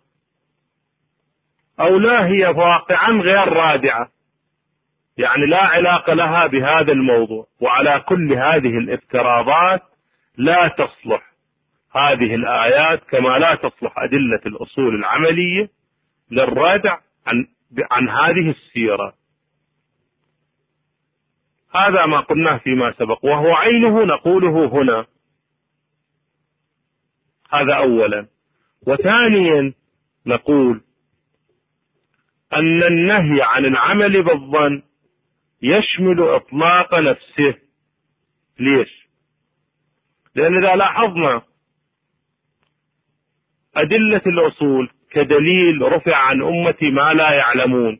أو لا هي واقعا غير رادعة، يعني لا علاقة لها بهذا الموضوع. وعلى كل هذه الافتراضات لا تصلح هذه الآيات كما لا تصلح أدلة الأصول العملية للردع عن, عن هذه السيرة. هذا ما قلناه فيما سبق، وهو عينه نقوله هنا. هذا أولا. وثانيا نقول أن النهي عن العمل بالظن يشمل إطلاق نفسه. ليش؟ لأن إذا لاحظنا أدلة الأصول كدليل رفع عن أمتي ما لا يعلمون،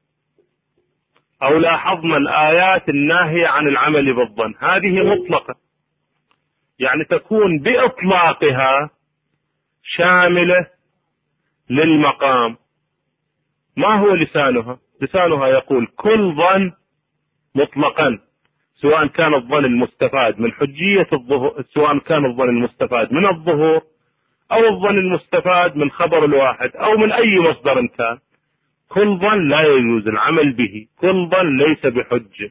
أو لاحظنا الآيات الناهية عن العمل بالظن، هذه مطلقة، يعني تكون بإطلاقها شاملة للمقام. ما هو لسانها؟ لسانها يقول كل ظن مطلقا، سواء كان الظن المستفاد من حجية الظهور، سواء كان الظن المستفاد من الظهور أو الظن المستفاد من خبر الواحد أو من أي مصدر كان، كل ظن لا يجوز العمل به، كل ظن ليس بحجة.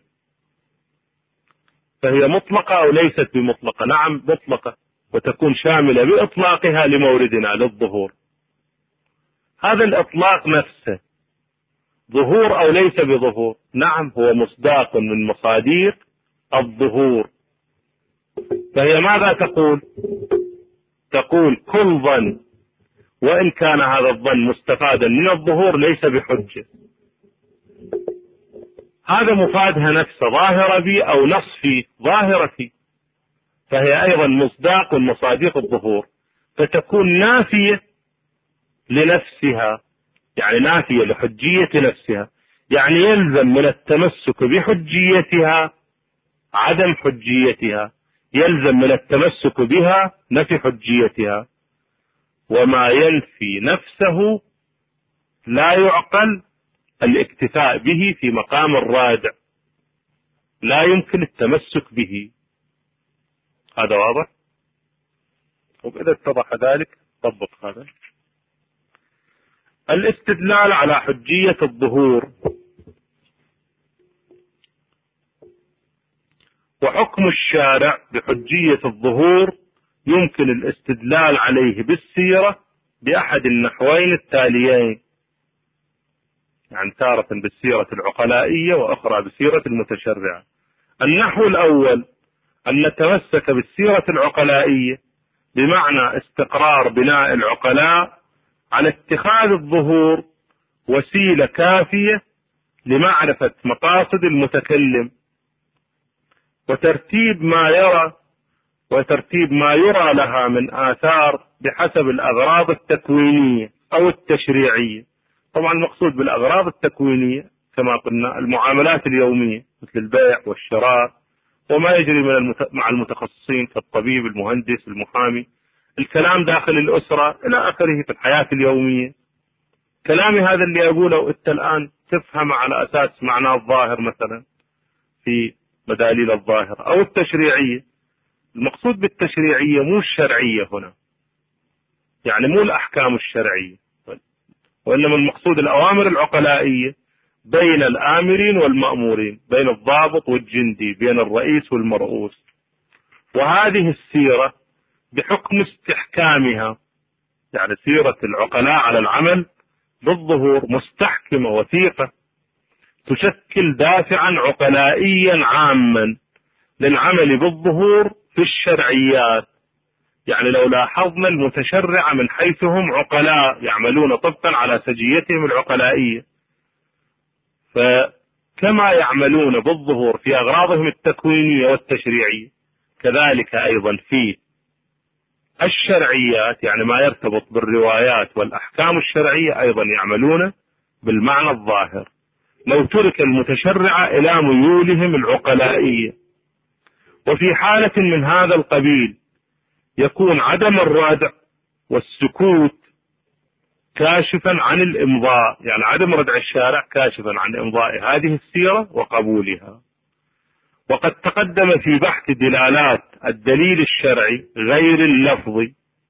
فهي مطلقة أو ليست بمطلقة؟ نعم مطلقة، وتكون شاملة بإطلاقها لموردنا للظهور. هذا الإطلاق نفسه ظهور أو ليس بظهور؟ نعم، هو مصداق من مصاديق الظهور. فهي ماذا تقول؟ تقول كل ظن وإن كان هذا الظن مستفادا من الظهور ليس بحجة. هذا مفادها نفسه، ظاهرة بي أو نص فيه، ظاهرة فيه، فهي أيضا مصداق من مصاديق الظهور، فتكون نافية لنفسها، يعني نافية لحجية نفسها، يعني يلزم من التمسك بحجيتها عدم حجيتها، يلزم من التمسك بها نفي حجيتها. وما ينفي نفسه لا يعقل الاكتفاء به في مقام الرادع، لا يمكن التمسك به. هذا واضح؟ وإذا اتضح ذلك طبق هذا. الاستدلال على حجية الظهور. وحكم الشارع بحجية الظهور يمكن الاستدلال عليه بالسيرة بأحد النحوين التاليين، يعني تارة بالسيرة العقلائية وأخرى بسيرة المتشرعة. النحو الأول أن نتمسك بالسيرة العقلائية بمعنى استقرار بناء العقلاء على اتخاذ الظهور وسيلة كافية لمعرفة مقاصد المتكلم، وترتيب ما يرى وترتيب ما يرى لها من آثار بحسب الأغراض التكوينية أو التشريعية. طبعا المقصود بالأغراض التكوينية كما قلنا المعاملات اليومية مثل البيع والشراء وما يجري من المت... مع المتخصصين كالطبيب، المهندس، المحامي، الكلام داخل الأسرة إلى آخره في الحياة اليومية. كلامي هذا اللي أقوله أنت الآن تفهم على أساس معناه الظاهر مثلا في مداليل الظاهر أو التشريعية. المقصود بالتشريعية مو الشرعية هنا، يعني مو الأحكام الشرعية، وإنما المقصود الأوامر العقلائية بين الآمرين والمأمورين، بين الضابط والجندي، بين الرئيس والمرؤوس. وهذه السيرة بحكم استحكامها، يعني سيرة العقلاء على العمل بالظهور مستحكمة وثيقة، تشكل دافعا عقلائيا عاما للعمل بالظهور في الشرعيات. يعني لو لاحظنا المتشرع من حيث هم عقلاء يعملون طبقا على سجيتهم العقلائية، فكما يعملون بالظهور في أغراضهم التكوينية والتشريعية كذلك أيضا في الشرعيات، يعني ما يرتبط بالروايات والأحكام الشرعية أيضا يعملون بالمعنى الظاهر لو ترك المتشرع إلى ميولهم العقلائية. وفي حالة من هذا القبيل يكون عدم الردع والسكوت كاشفا عن الإمضاء، يعني عدم ردع الشارع كاشفا عن إمضاء هذه السيرة وقبولها. وقد تقدم في بحث دلالات الدليل الشرعي غير اللفظي،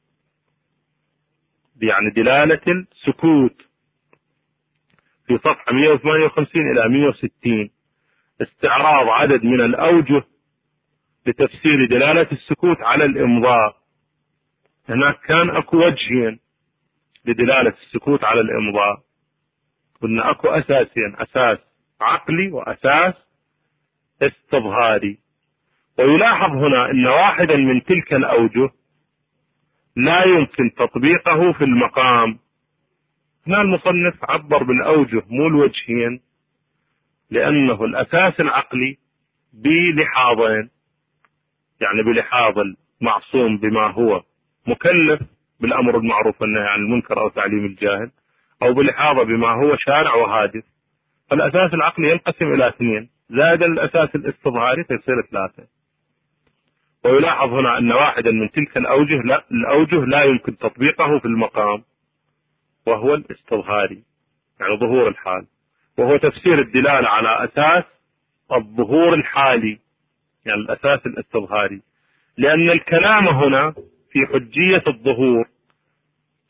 يعني دلالة السكوت، في صفحة مئة وثمانية وخمسين إلى مئة وستين استعراض عدد من الأوجه لتفسير دلالة السكوت على الإمضاء. هناك كان أكو وجهين لدلالة السكوت على الإمضاء، قلنا أكو أساسين، أساس عقلي وأساس استظهاري. ويلاحظ هنا أن واحدا من تلك الأوجه لا يمكن تطبيقه في المقام. هنا المصنف عبر بالأوجه مو الوجهين، لأنه الأساس العقلي بلحاظين، يعني بلحاظ المعصوم بما هو مكلف بالأمر المعروف والنهي عن المنكر أو تعليم الجاهل، أو بلحاظه بما هو شارع وهادف. فالأساس العقلي ينقسم إلى اثنين زائد الأساس الاستظهاري فيصير ثلاثة. ويلاحظ هنا أن واحدا من تلك الأوجه لا, الأوجه لا يمكن تطبيقه في المقام، وهو الاستظهاري، يعني ظهور الحال، وهو تفسير الدلالة على أساس الظهور الحالي، يعني الأساس الاستظهاري. لأن الكلام هنا في حجية الظهور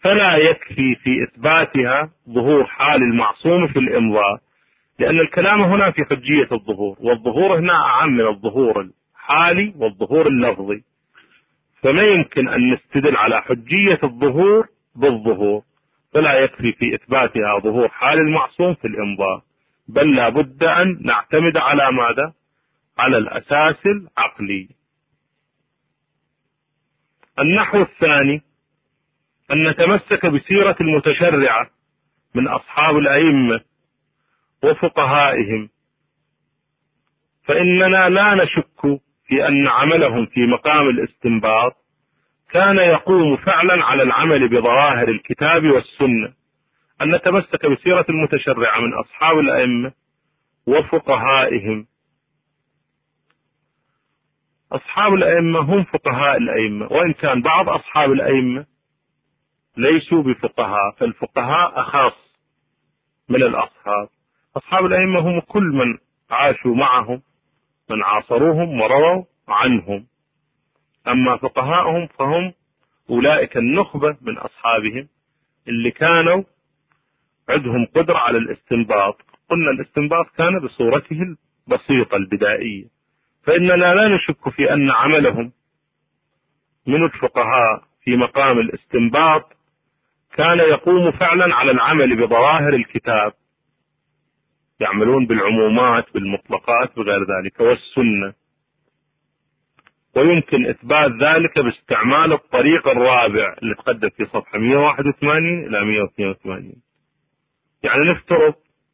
فلا يكفي في إثباتها ظهور حال المعصوم في الإمضاء، لأن الكلام هنا في حجية الظهور، والظهور هنا أعم من الظهور الحالي والظهور اللفظي، فما يمكن أن نستدل على حجية الظهور بالظهور، فلا يكفي في إثباتها ظهور حال المعصوم في الإمضاء، بل لا بد أن نعتمد على ماذا؟ على الأساس العقلي. النحو الثاني أن نتمسك بسيرة المتشرعة من أصحاب الأئمة وفقهائهم، فإننا لا نشك في أن عملهم في مقام الاستنباط كان يقوم فعلا على العمل بظواهر الكتاب والسنة. أن نتمسك بسيرة المتشرعة من أصحاب الأئمة وفقهائهم. أصحاب الأئمة هم فقهاء الأئمة، وإن كان بعض أصحاب الأئمة ليسوا بفقهاء، فالفقهاء أخص من الأصحاب. أصحاب الأئمة هم كل من عاشوا معهم، من عاصروهم ورووا عنهم. أما فقهاءهم فهم أولئك النخبة من أصحابهم اللي كانوا عندهم قدرة على الاستنباط. قلنا الاستنباط كان بصورته البسيطة البدائية، فإننا لا نشك في أن عملهم من الفقهاء في مقام الاستنباط كان يقوم فعلا على العمل بظواهر الكتاب، يعملون بالعمومات بالمطلقات بغير ذلك والسنة. ويمكن إثبات ذلك باستعمال الطريق الرابع اللي تقدم في صفحة مئة وواحد وثمانين إلى مئة واثنين وثمانين. يعني نفترض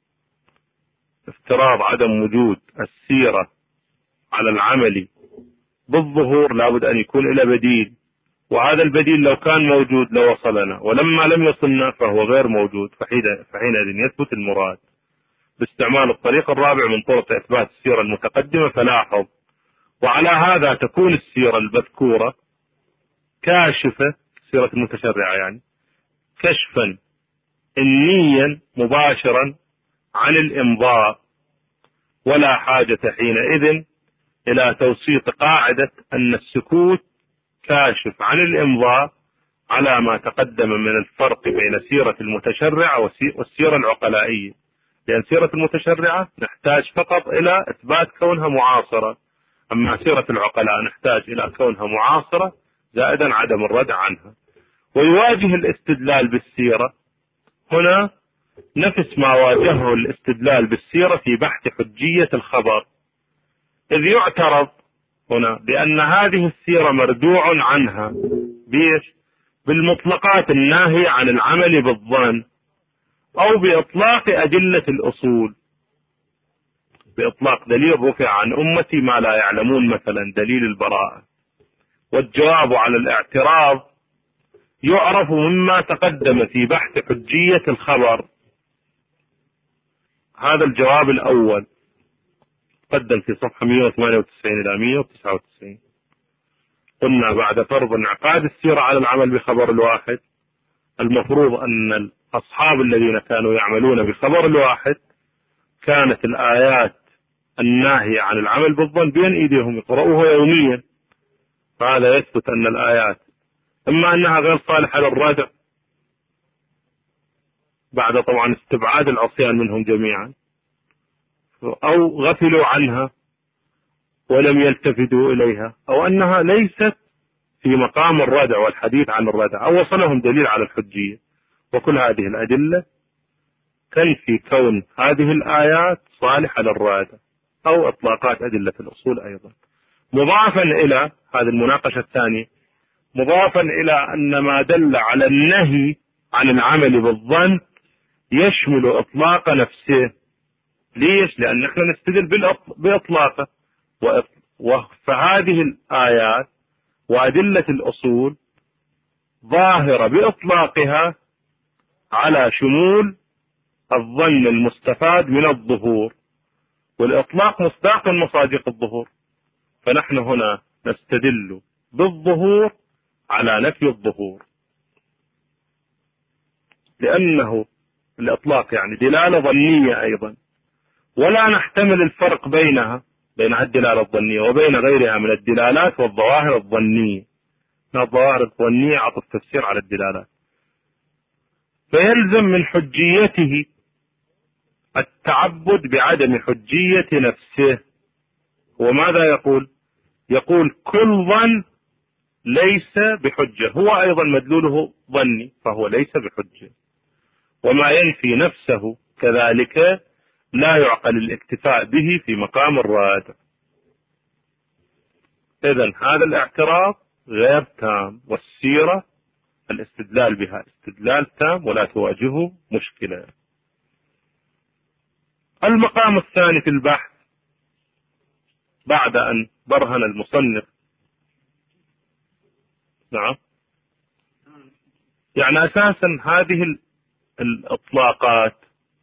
افتراض عدم وجود السيرة على العمل بالظهور لابد أن يكون إلى بديل، وهذا البديل لو كان موجود لوصلنا، ولما لم يصلنا فهو غير موجود، فحينئذ يثبت المراد باستعمال الطريق الرابع من طرق إثبات السيرة المتقدمة. فلاحظ، وعلى هذا تكون السيرة المذكورة كاشفة، سيرة المتشرعة يعني كشفا إنيا مباشرا عن الإمضاء، ولا حاجة حينئذ إلى توسيط قاعدة أن السكوت كاشف عن الإمضاء على ما تقدم من الفرق بين سيرة المتشرعة والسيرة العقلائية، لأن سيرة المتشرعة نحتاج فقط إلى إثبات كونها معاصرة، أما سيرة العقلاء نحتاج إلى كونها معاصرة زائدا عدم الردع عنها. ويواجه الاستدلال بالسيرة هنا نفس ما واجهه الاستدلال بالسيرة في بحث حجية الخبر، إذ يعترض هنا بأن هذه السيرة مردوع عنها بيش؟ بالمطلقات الناهية عن العمل بالظن، أو بإطلاق أدلة الأصول، بإطلاق دليل رفع عن أمتي ما لا يعلمون، مثلا دليل البراءة. والجواب على الاعتراض يعرف مما تقدم في بحث حجية الخبر. هذا الجواب الأول قدم في صفحة مئة وثمانية وتسعين إلى مئة وتسعة وتسعين. قلنا بعد فرض انعقاد السيرة على العمل بخبر الواحد، المفروض أن الأصحاب الذين كانوا يعملون بخبر الواحد كانت الآيات الناهية عن العمل بالظن بين إيديهم يقرؤوها يوميا، فهذا يثبت أن الآيات إما أنها غير صالحة للردع بعد طبعا استبعاد العصيان منهم جميعا، أو غفلوا عنها ولم يلتفتوا إليها، أو أنها ليست في مقام الردع والحديث عن الردع، أو وصلهم دليل على الحجية. وكل هذه الأدلة تنفي كون هذه الآيات صالحة للردع، أو إطلاقات أدلة الأصول أيضا. مضافا إلى هذه المناقشة الثانية، مضافا إلى أن ما دل على النهي عن العمل بالظن يشمل إطلاق نفسه. ليش؟ لأن نحن نستدل بإطلاقه، فهذه الآيات وأدلة الأصول ظاهرة بإطلاقها على شمول الظن المستفاد من الظهور، والإطلاق مصداق من مصادق الظهور، فنحن هنا نستدل بالظهور على نفي الظهور، لأنه الإطلاق يعني دلالة ظنية أيضا، ولا نحتمل الفرق بينها بين الدلالة الظنية وبين غيرها من الدلالات والظواهر الظنية. الظواهر الظنية عطف تفسير على الدلالات، فيلزم من حجيته التعبد بعدم حجية نفسه. وماذا يقول؟ يقول كل ظن ليس بحجة، هو أيضا مدلوله ظني فهو ليس بحجة، وما ينفي نفسه كذلك لا يعقل الاكتفاء به في مقام الرادع. إذن هذا الاعتراف غير تام، والسيرة الاستدلال بها استدلال تام ولا تواجهه مشكلة. المقام الثاني في البحث بعد أن برهن المصنف، نعم، يعني أساسا هذه الإطلاقات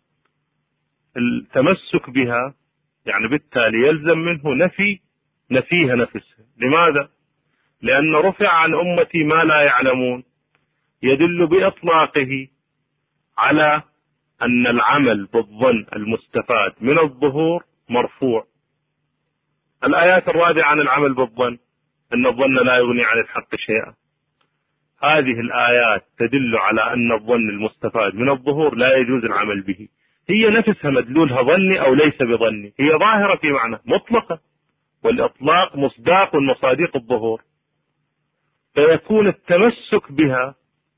التمسك بها يعني بالتالي يلزم منه نفي نفيها نفسها. لماذا؟ لأن رفع عن أمتي ما لا يعلمون يدل بإطلاقه على أن العمل بالظن المستفاد من الظهور مرفوع. الآيات الرادعة عن العمل بالظن أن الظن لا يغني عن الحق شيئا، هذه الآيات تدل على أن الظن المستفاد من الظهور لا يجوز العمل به. هي نفسها مدلولها ظني أو ليس بظني، هي ظاهرة في معنى مطلقة، والإطلاق مصداق من مصادق الظهور، فيكون التمسك بها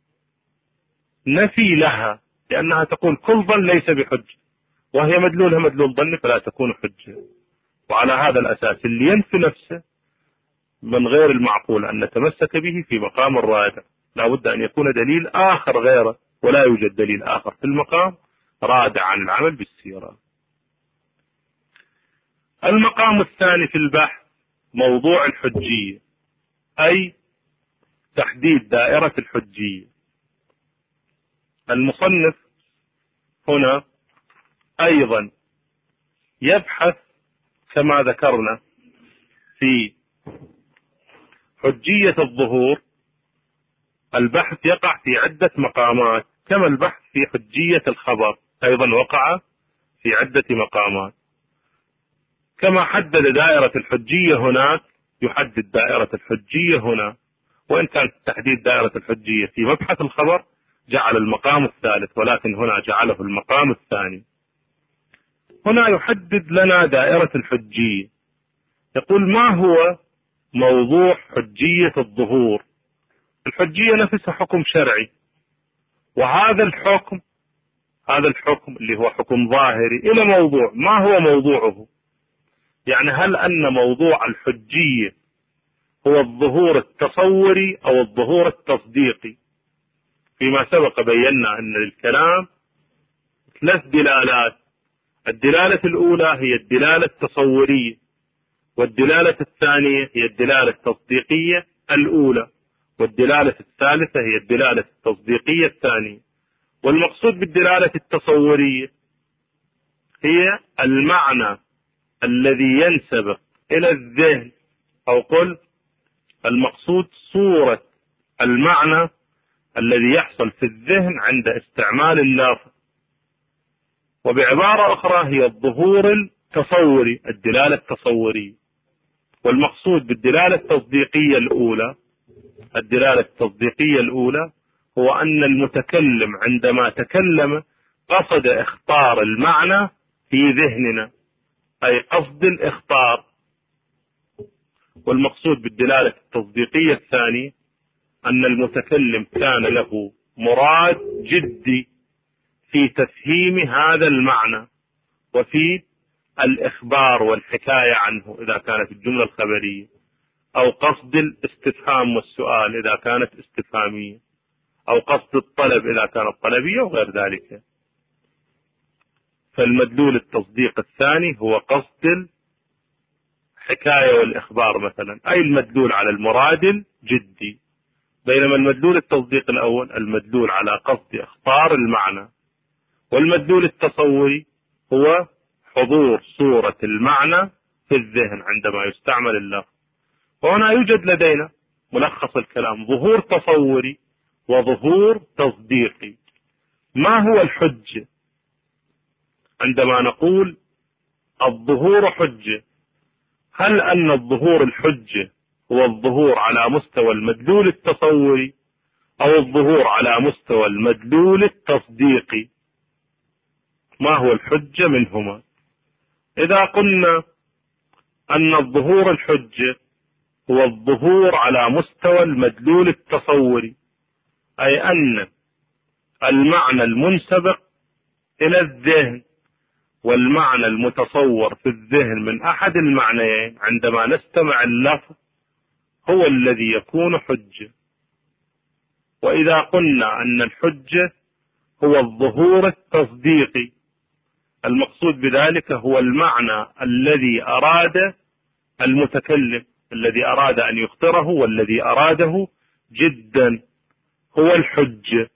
نفي لها، لأنها تقول كل ظن ليس بحجة، وهي مدلولها مدلول ظني فلا تكون حجة. وعلى هذا الأساس اللي ينفي نفسه من غير المعقول أن نتمسك به في مقام الرادع، لا بد أن يكون دليل آخر غيره، ولا يوجد دليل آخر في المقام رادع عن العمل بالسيرة. المقام الثاني في البحث موضوع الحجية، أي تحديد دائرة الحجية. المصنف هنا أيضا يبحث كما ذكرنا في حجية الظهور. البحث يقع في عدة مقامات، كما البحث في حجية الخبر أيضا وقع في عدة مقامات. كما حدد دائرة الحجية هناك يحدد دائرة الحجية هنا، وإن كانت تحديد دائرة الحجية في مبحث الخبر جعل المقام الثالث، ولكن هنا جعله المقام الثاني. هنا يحدد لنا دائرة الحجية، يقول ما هو موضوع حجية الظهور. الحجية نفسها حكم شرعي، وهذا الحكم هذا الحكم اللي هو حكم ظاهري إلى موضوع. ما هو موضوعه؟ يعني هل أن موضوع الحجية هو الظهور التصوري أو الظهور التصديقي؟ فيما سبق بينا أن للكلام ثلاث دلالات، الدلالة الأولى هي الدلالة التصورية، والدلالة الثانية هي الدلالة التصديقية الأولى، والدلالة الثالثة هي الدلالة التصديقية الثانية. والمقصود بالدلالة التصورية هي المعنى الذي ينسبق إلى الذهن، أو قل المقصود صورة المعنى الذي يحصل في الذهن عند استعمال اللافظ. وبعبارة أخرى هي الظهور التصوري، الدلالة التصورية. والمقصود بالدلالة التصديقية الأولى الدلالة التصديقية الأولى هو أن المتكلم عندما تكلم قصد إخطار المعنى في ذهننا، أي قصد الإخطار. والمقصود بالدلالة التصديقية الثانية أن المتكلم كان له مراد جدي في تفهيم هذا المعنى وفي الإخبار والحكاية عنه إذا كانت الجملة الخبرية، أو قصد الاستفهام والسؤال إذا كانت استفهامية، أو قصد الطلب إذا كانت طلبية وغير ذلك. فالمدلول التصديق الثاني هو قصد الحكاية والإخبار مثلا، أي المدلول على المراد الجدي. بينما المدلول التصديق الأول المدلول على قصد إخطار المعنى. والمدلول التصوري هو حضور صورة المعنى في الذهن عندما يستعمل اللفظ. وهنا يوجد لدينا ملخص الكلام: ظهور تصوري وظهور تصديقي. ما هو الحجة؟ عندما نقول الظهور حجة، هل أن الظهور الحجة هو الظهور على مستوى المدلول التصوري، أو الظهور على مستوى المدلول التصديقي. ما هو الحجة منهما؟ إذا قلنا أن الظهور الحجة هو الظهور على مستوى المدلول التصوري، أي أن المعنى المنسبق إلى الذهن والمعنى المتصور في الذهن من أحد المعنيين عندما نستمع اللفظ هو الذي يكون حجة. وإذا قلنا أن الحجة هو الظهور التصديقي، المقصود بذلك هو المعنى الذي أراد المتكلم، الذي أراد أن يخطره والذي أراده جدا هو الحجة.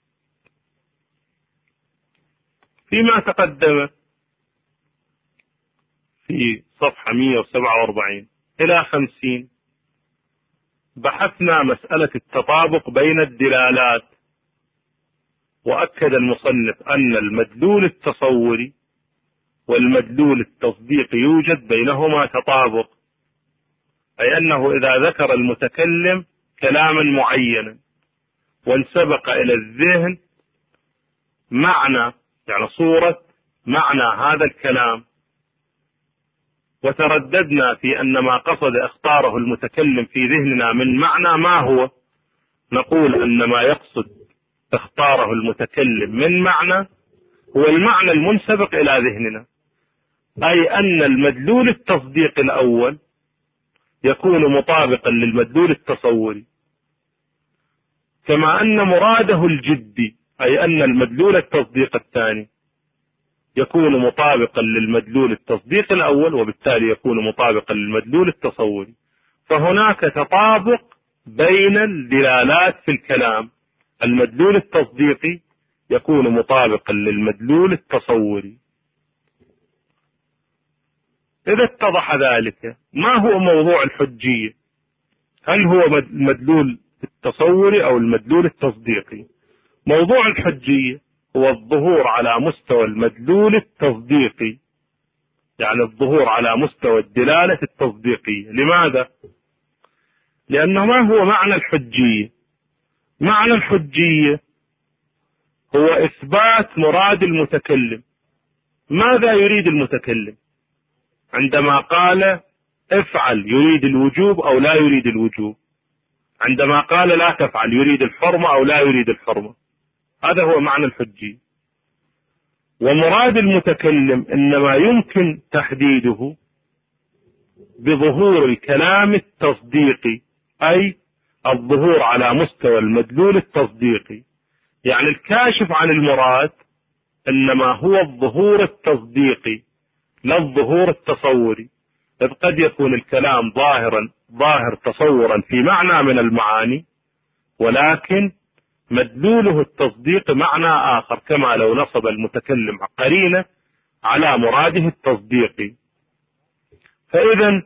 فيما تقدم في صفحة مئة وسبعة وأربعين إلى خمسين بحثنا مسألة التطابق بين الدلالات، وأكد المصنف أن المدلول التصوري والمدلول التصديقي يوجد بينهما تطابق، أي أنه إذا ذكر المتكلم كلاما معينا وانسبق إلى الذهن معنى، يعني صورة معنى هذا الكلام، وترددنا في أن ما قصد اختاره المتكلم في ذهننا من معنى ما هو، نقول أن ما يقصد اختاره المتكلم من معنى هو المعنى المنسبق إلى ذهننا، أي أن المدلول التصديقي الأول يكون مطابقا للمدلول التصوري، كما أن مراده الجدي أي أن المدلول التصديق الثاني يكون مطابقا للمدلول التصديق الأول، وبالتالي يكون مطابقا للمدلول التصوري. فهناك تطابق بين الدلالات في الكلام، المدلول التصديقي يكون مطابقا للمدلول التصوري. إذا اتضح ذلك، ما هو موضوع الحجية؟ هل هو المدلول التصوري أو المدلول التصديقي؟ موضوع الحجية هو الظهور على مستوى المدلول التصديقي، يعني الظهور على مستوى الدلالة التصديقية. لماذا؟ لأنه ما هو معنى الحجية؟ معنى الحجية هو إثبات مراد المتكلم. ماذا يريد المتكلم؟ عندما قال افعل يريد الوجوب أو لا يريد الوجوب؟ عندما قال لا تفعل يريد الحرمة أو لا يريد الحرمة؟ هذا هو معنى الحجية. ومراد المتكلم إنما يمكن تحديده بظهور الكلام التصديقي، أي الظهور على مستوى المدلول التصديقي. يعني الكاشف عن المراد إنما هو الظهور التصديقي لا الظهور التصوري، إذ قد يكون الكلام ظاهرا ظاهر تصورا في معنى من المعاني، ولكن مدلوله التصديق معنى آخر، كما لو نصب المتكلم قرينة على مراده التصديقي. فإذا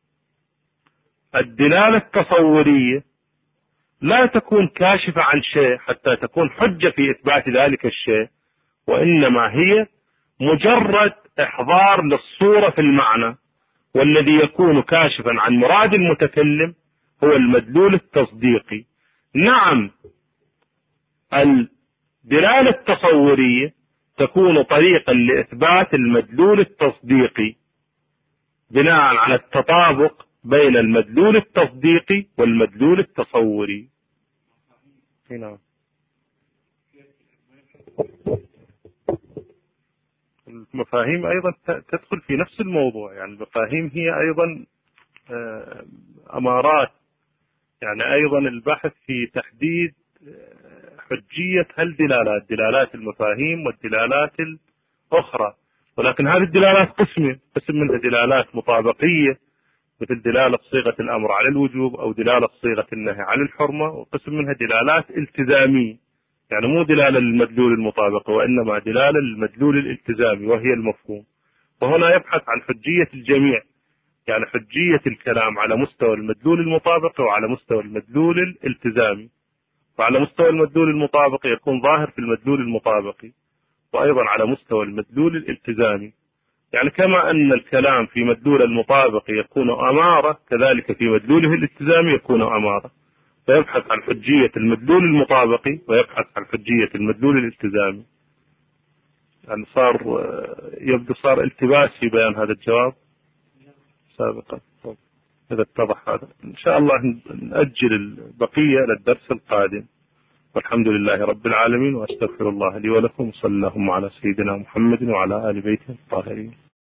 الدلالة التصورية لا تكون كاشفة عن شيء حتى تكون حجة في إثبات ذلك الشيء، وإنما هي مجرد إحضار للصورة في المعنى، والذي يكون كاشفا عن مراد المتكلم هو المدلول التصديقي. نعم، الدلالة التصورية تكون طريقا لإثبات المدلول التصديقي بناء على التطابق بين المدلول التصديقي والمدلول التصوري. هنا المفاهيم أيضا تدخل في نفس الموضوع، يعني المفاهيم هي أيضا أمارات، يعني أيضا البحث في تحديد حجية هالدلالات، دلالات المفاهيم والدلالات الأخرى. ولكن هذه الدلالات قسمين، قسم منها دلالات مطابقية مثل دلالة صيغة الأمر على الوجوب أو دلالة صيغة النهي عن الحرمة، وقسم منها دلالات التزامية، يعني مو دلالة للمدلول المطابقة وإنما دلالة للمدلول الالتزامي وهي المفهوم. وهنا يبحث عن حجية الجميع، يعني حجية الكلام على مستوى المدلول المطابق وعلى مستوى المدلول الالتزامي. وعلى مستوى المدلول المطابق يكون ظاهر في المدلول المطابقي، وأيضا على مستوى المدلول الالتزامي. يعني كما أن الكلام في مدلول المطابق يكون أمارة، كذلك في مدلوله الالتزامي يكون أمارة. فيبحث عن حجية المدلول المطابقي ويبحث عن حجية المدلول الالتزامي. يعني صار يبدو صار التباس في بيان هذا الجواب سابقا. إذا اتضح هذا إن شاء الله نأجل البقية للدرس القادم، والحمد لله رب العالمين، وأستغفر الله لي ولكم، صلى اللهم على سيدنا محمد وعلى آل بيته الطاهرين.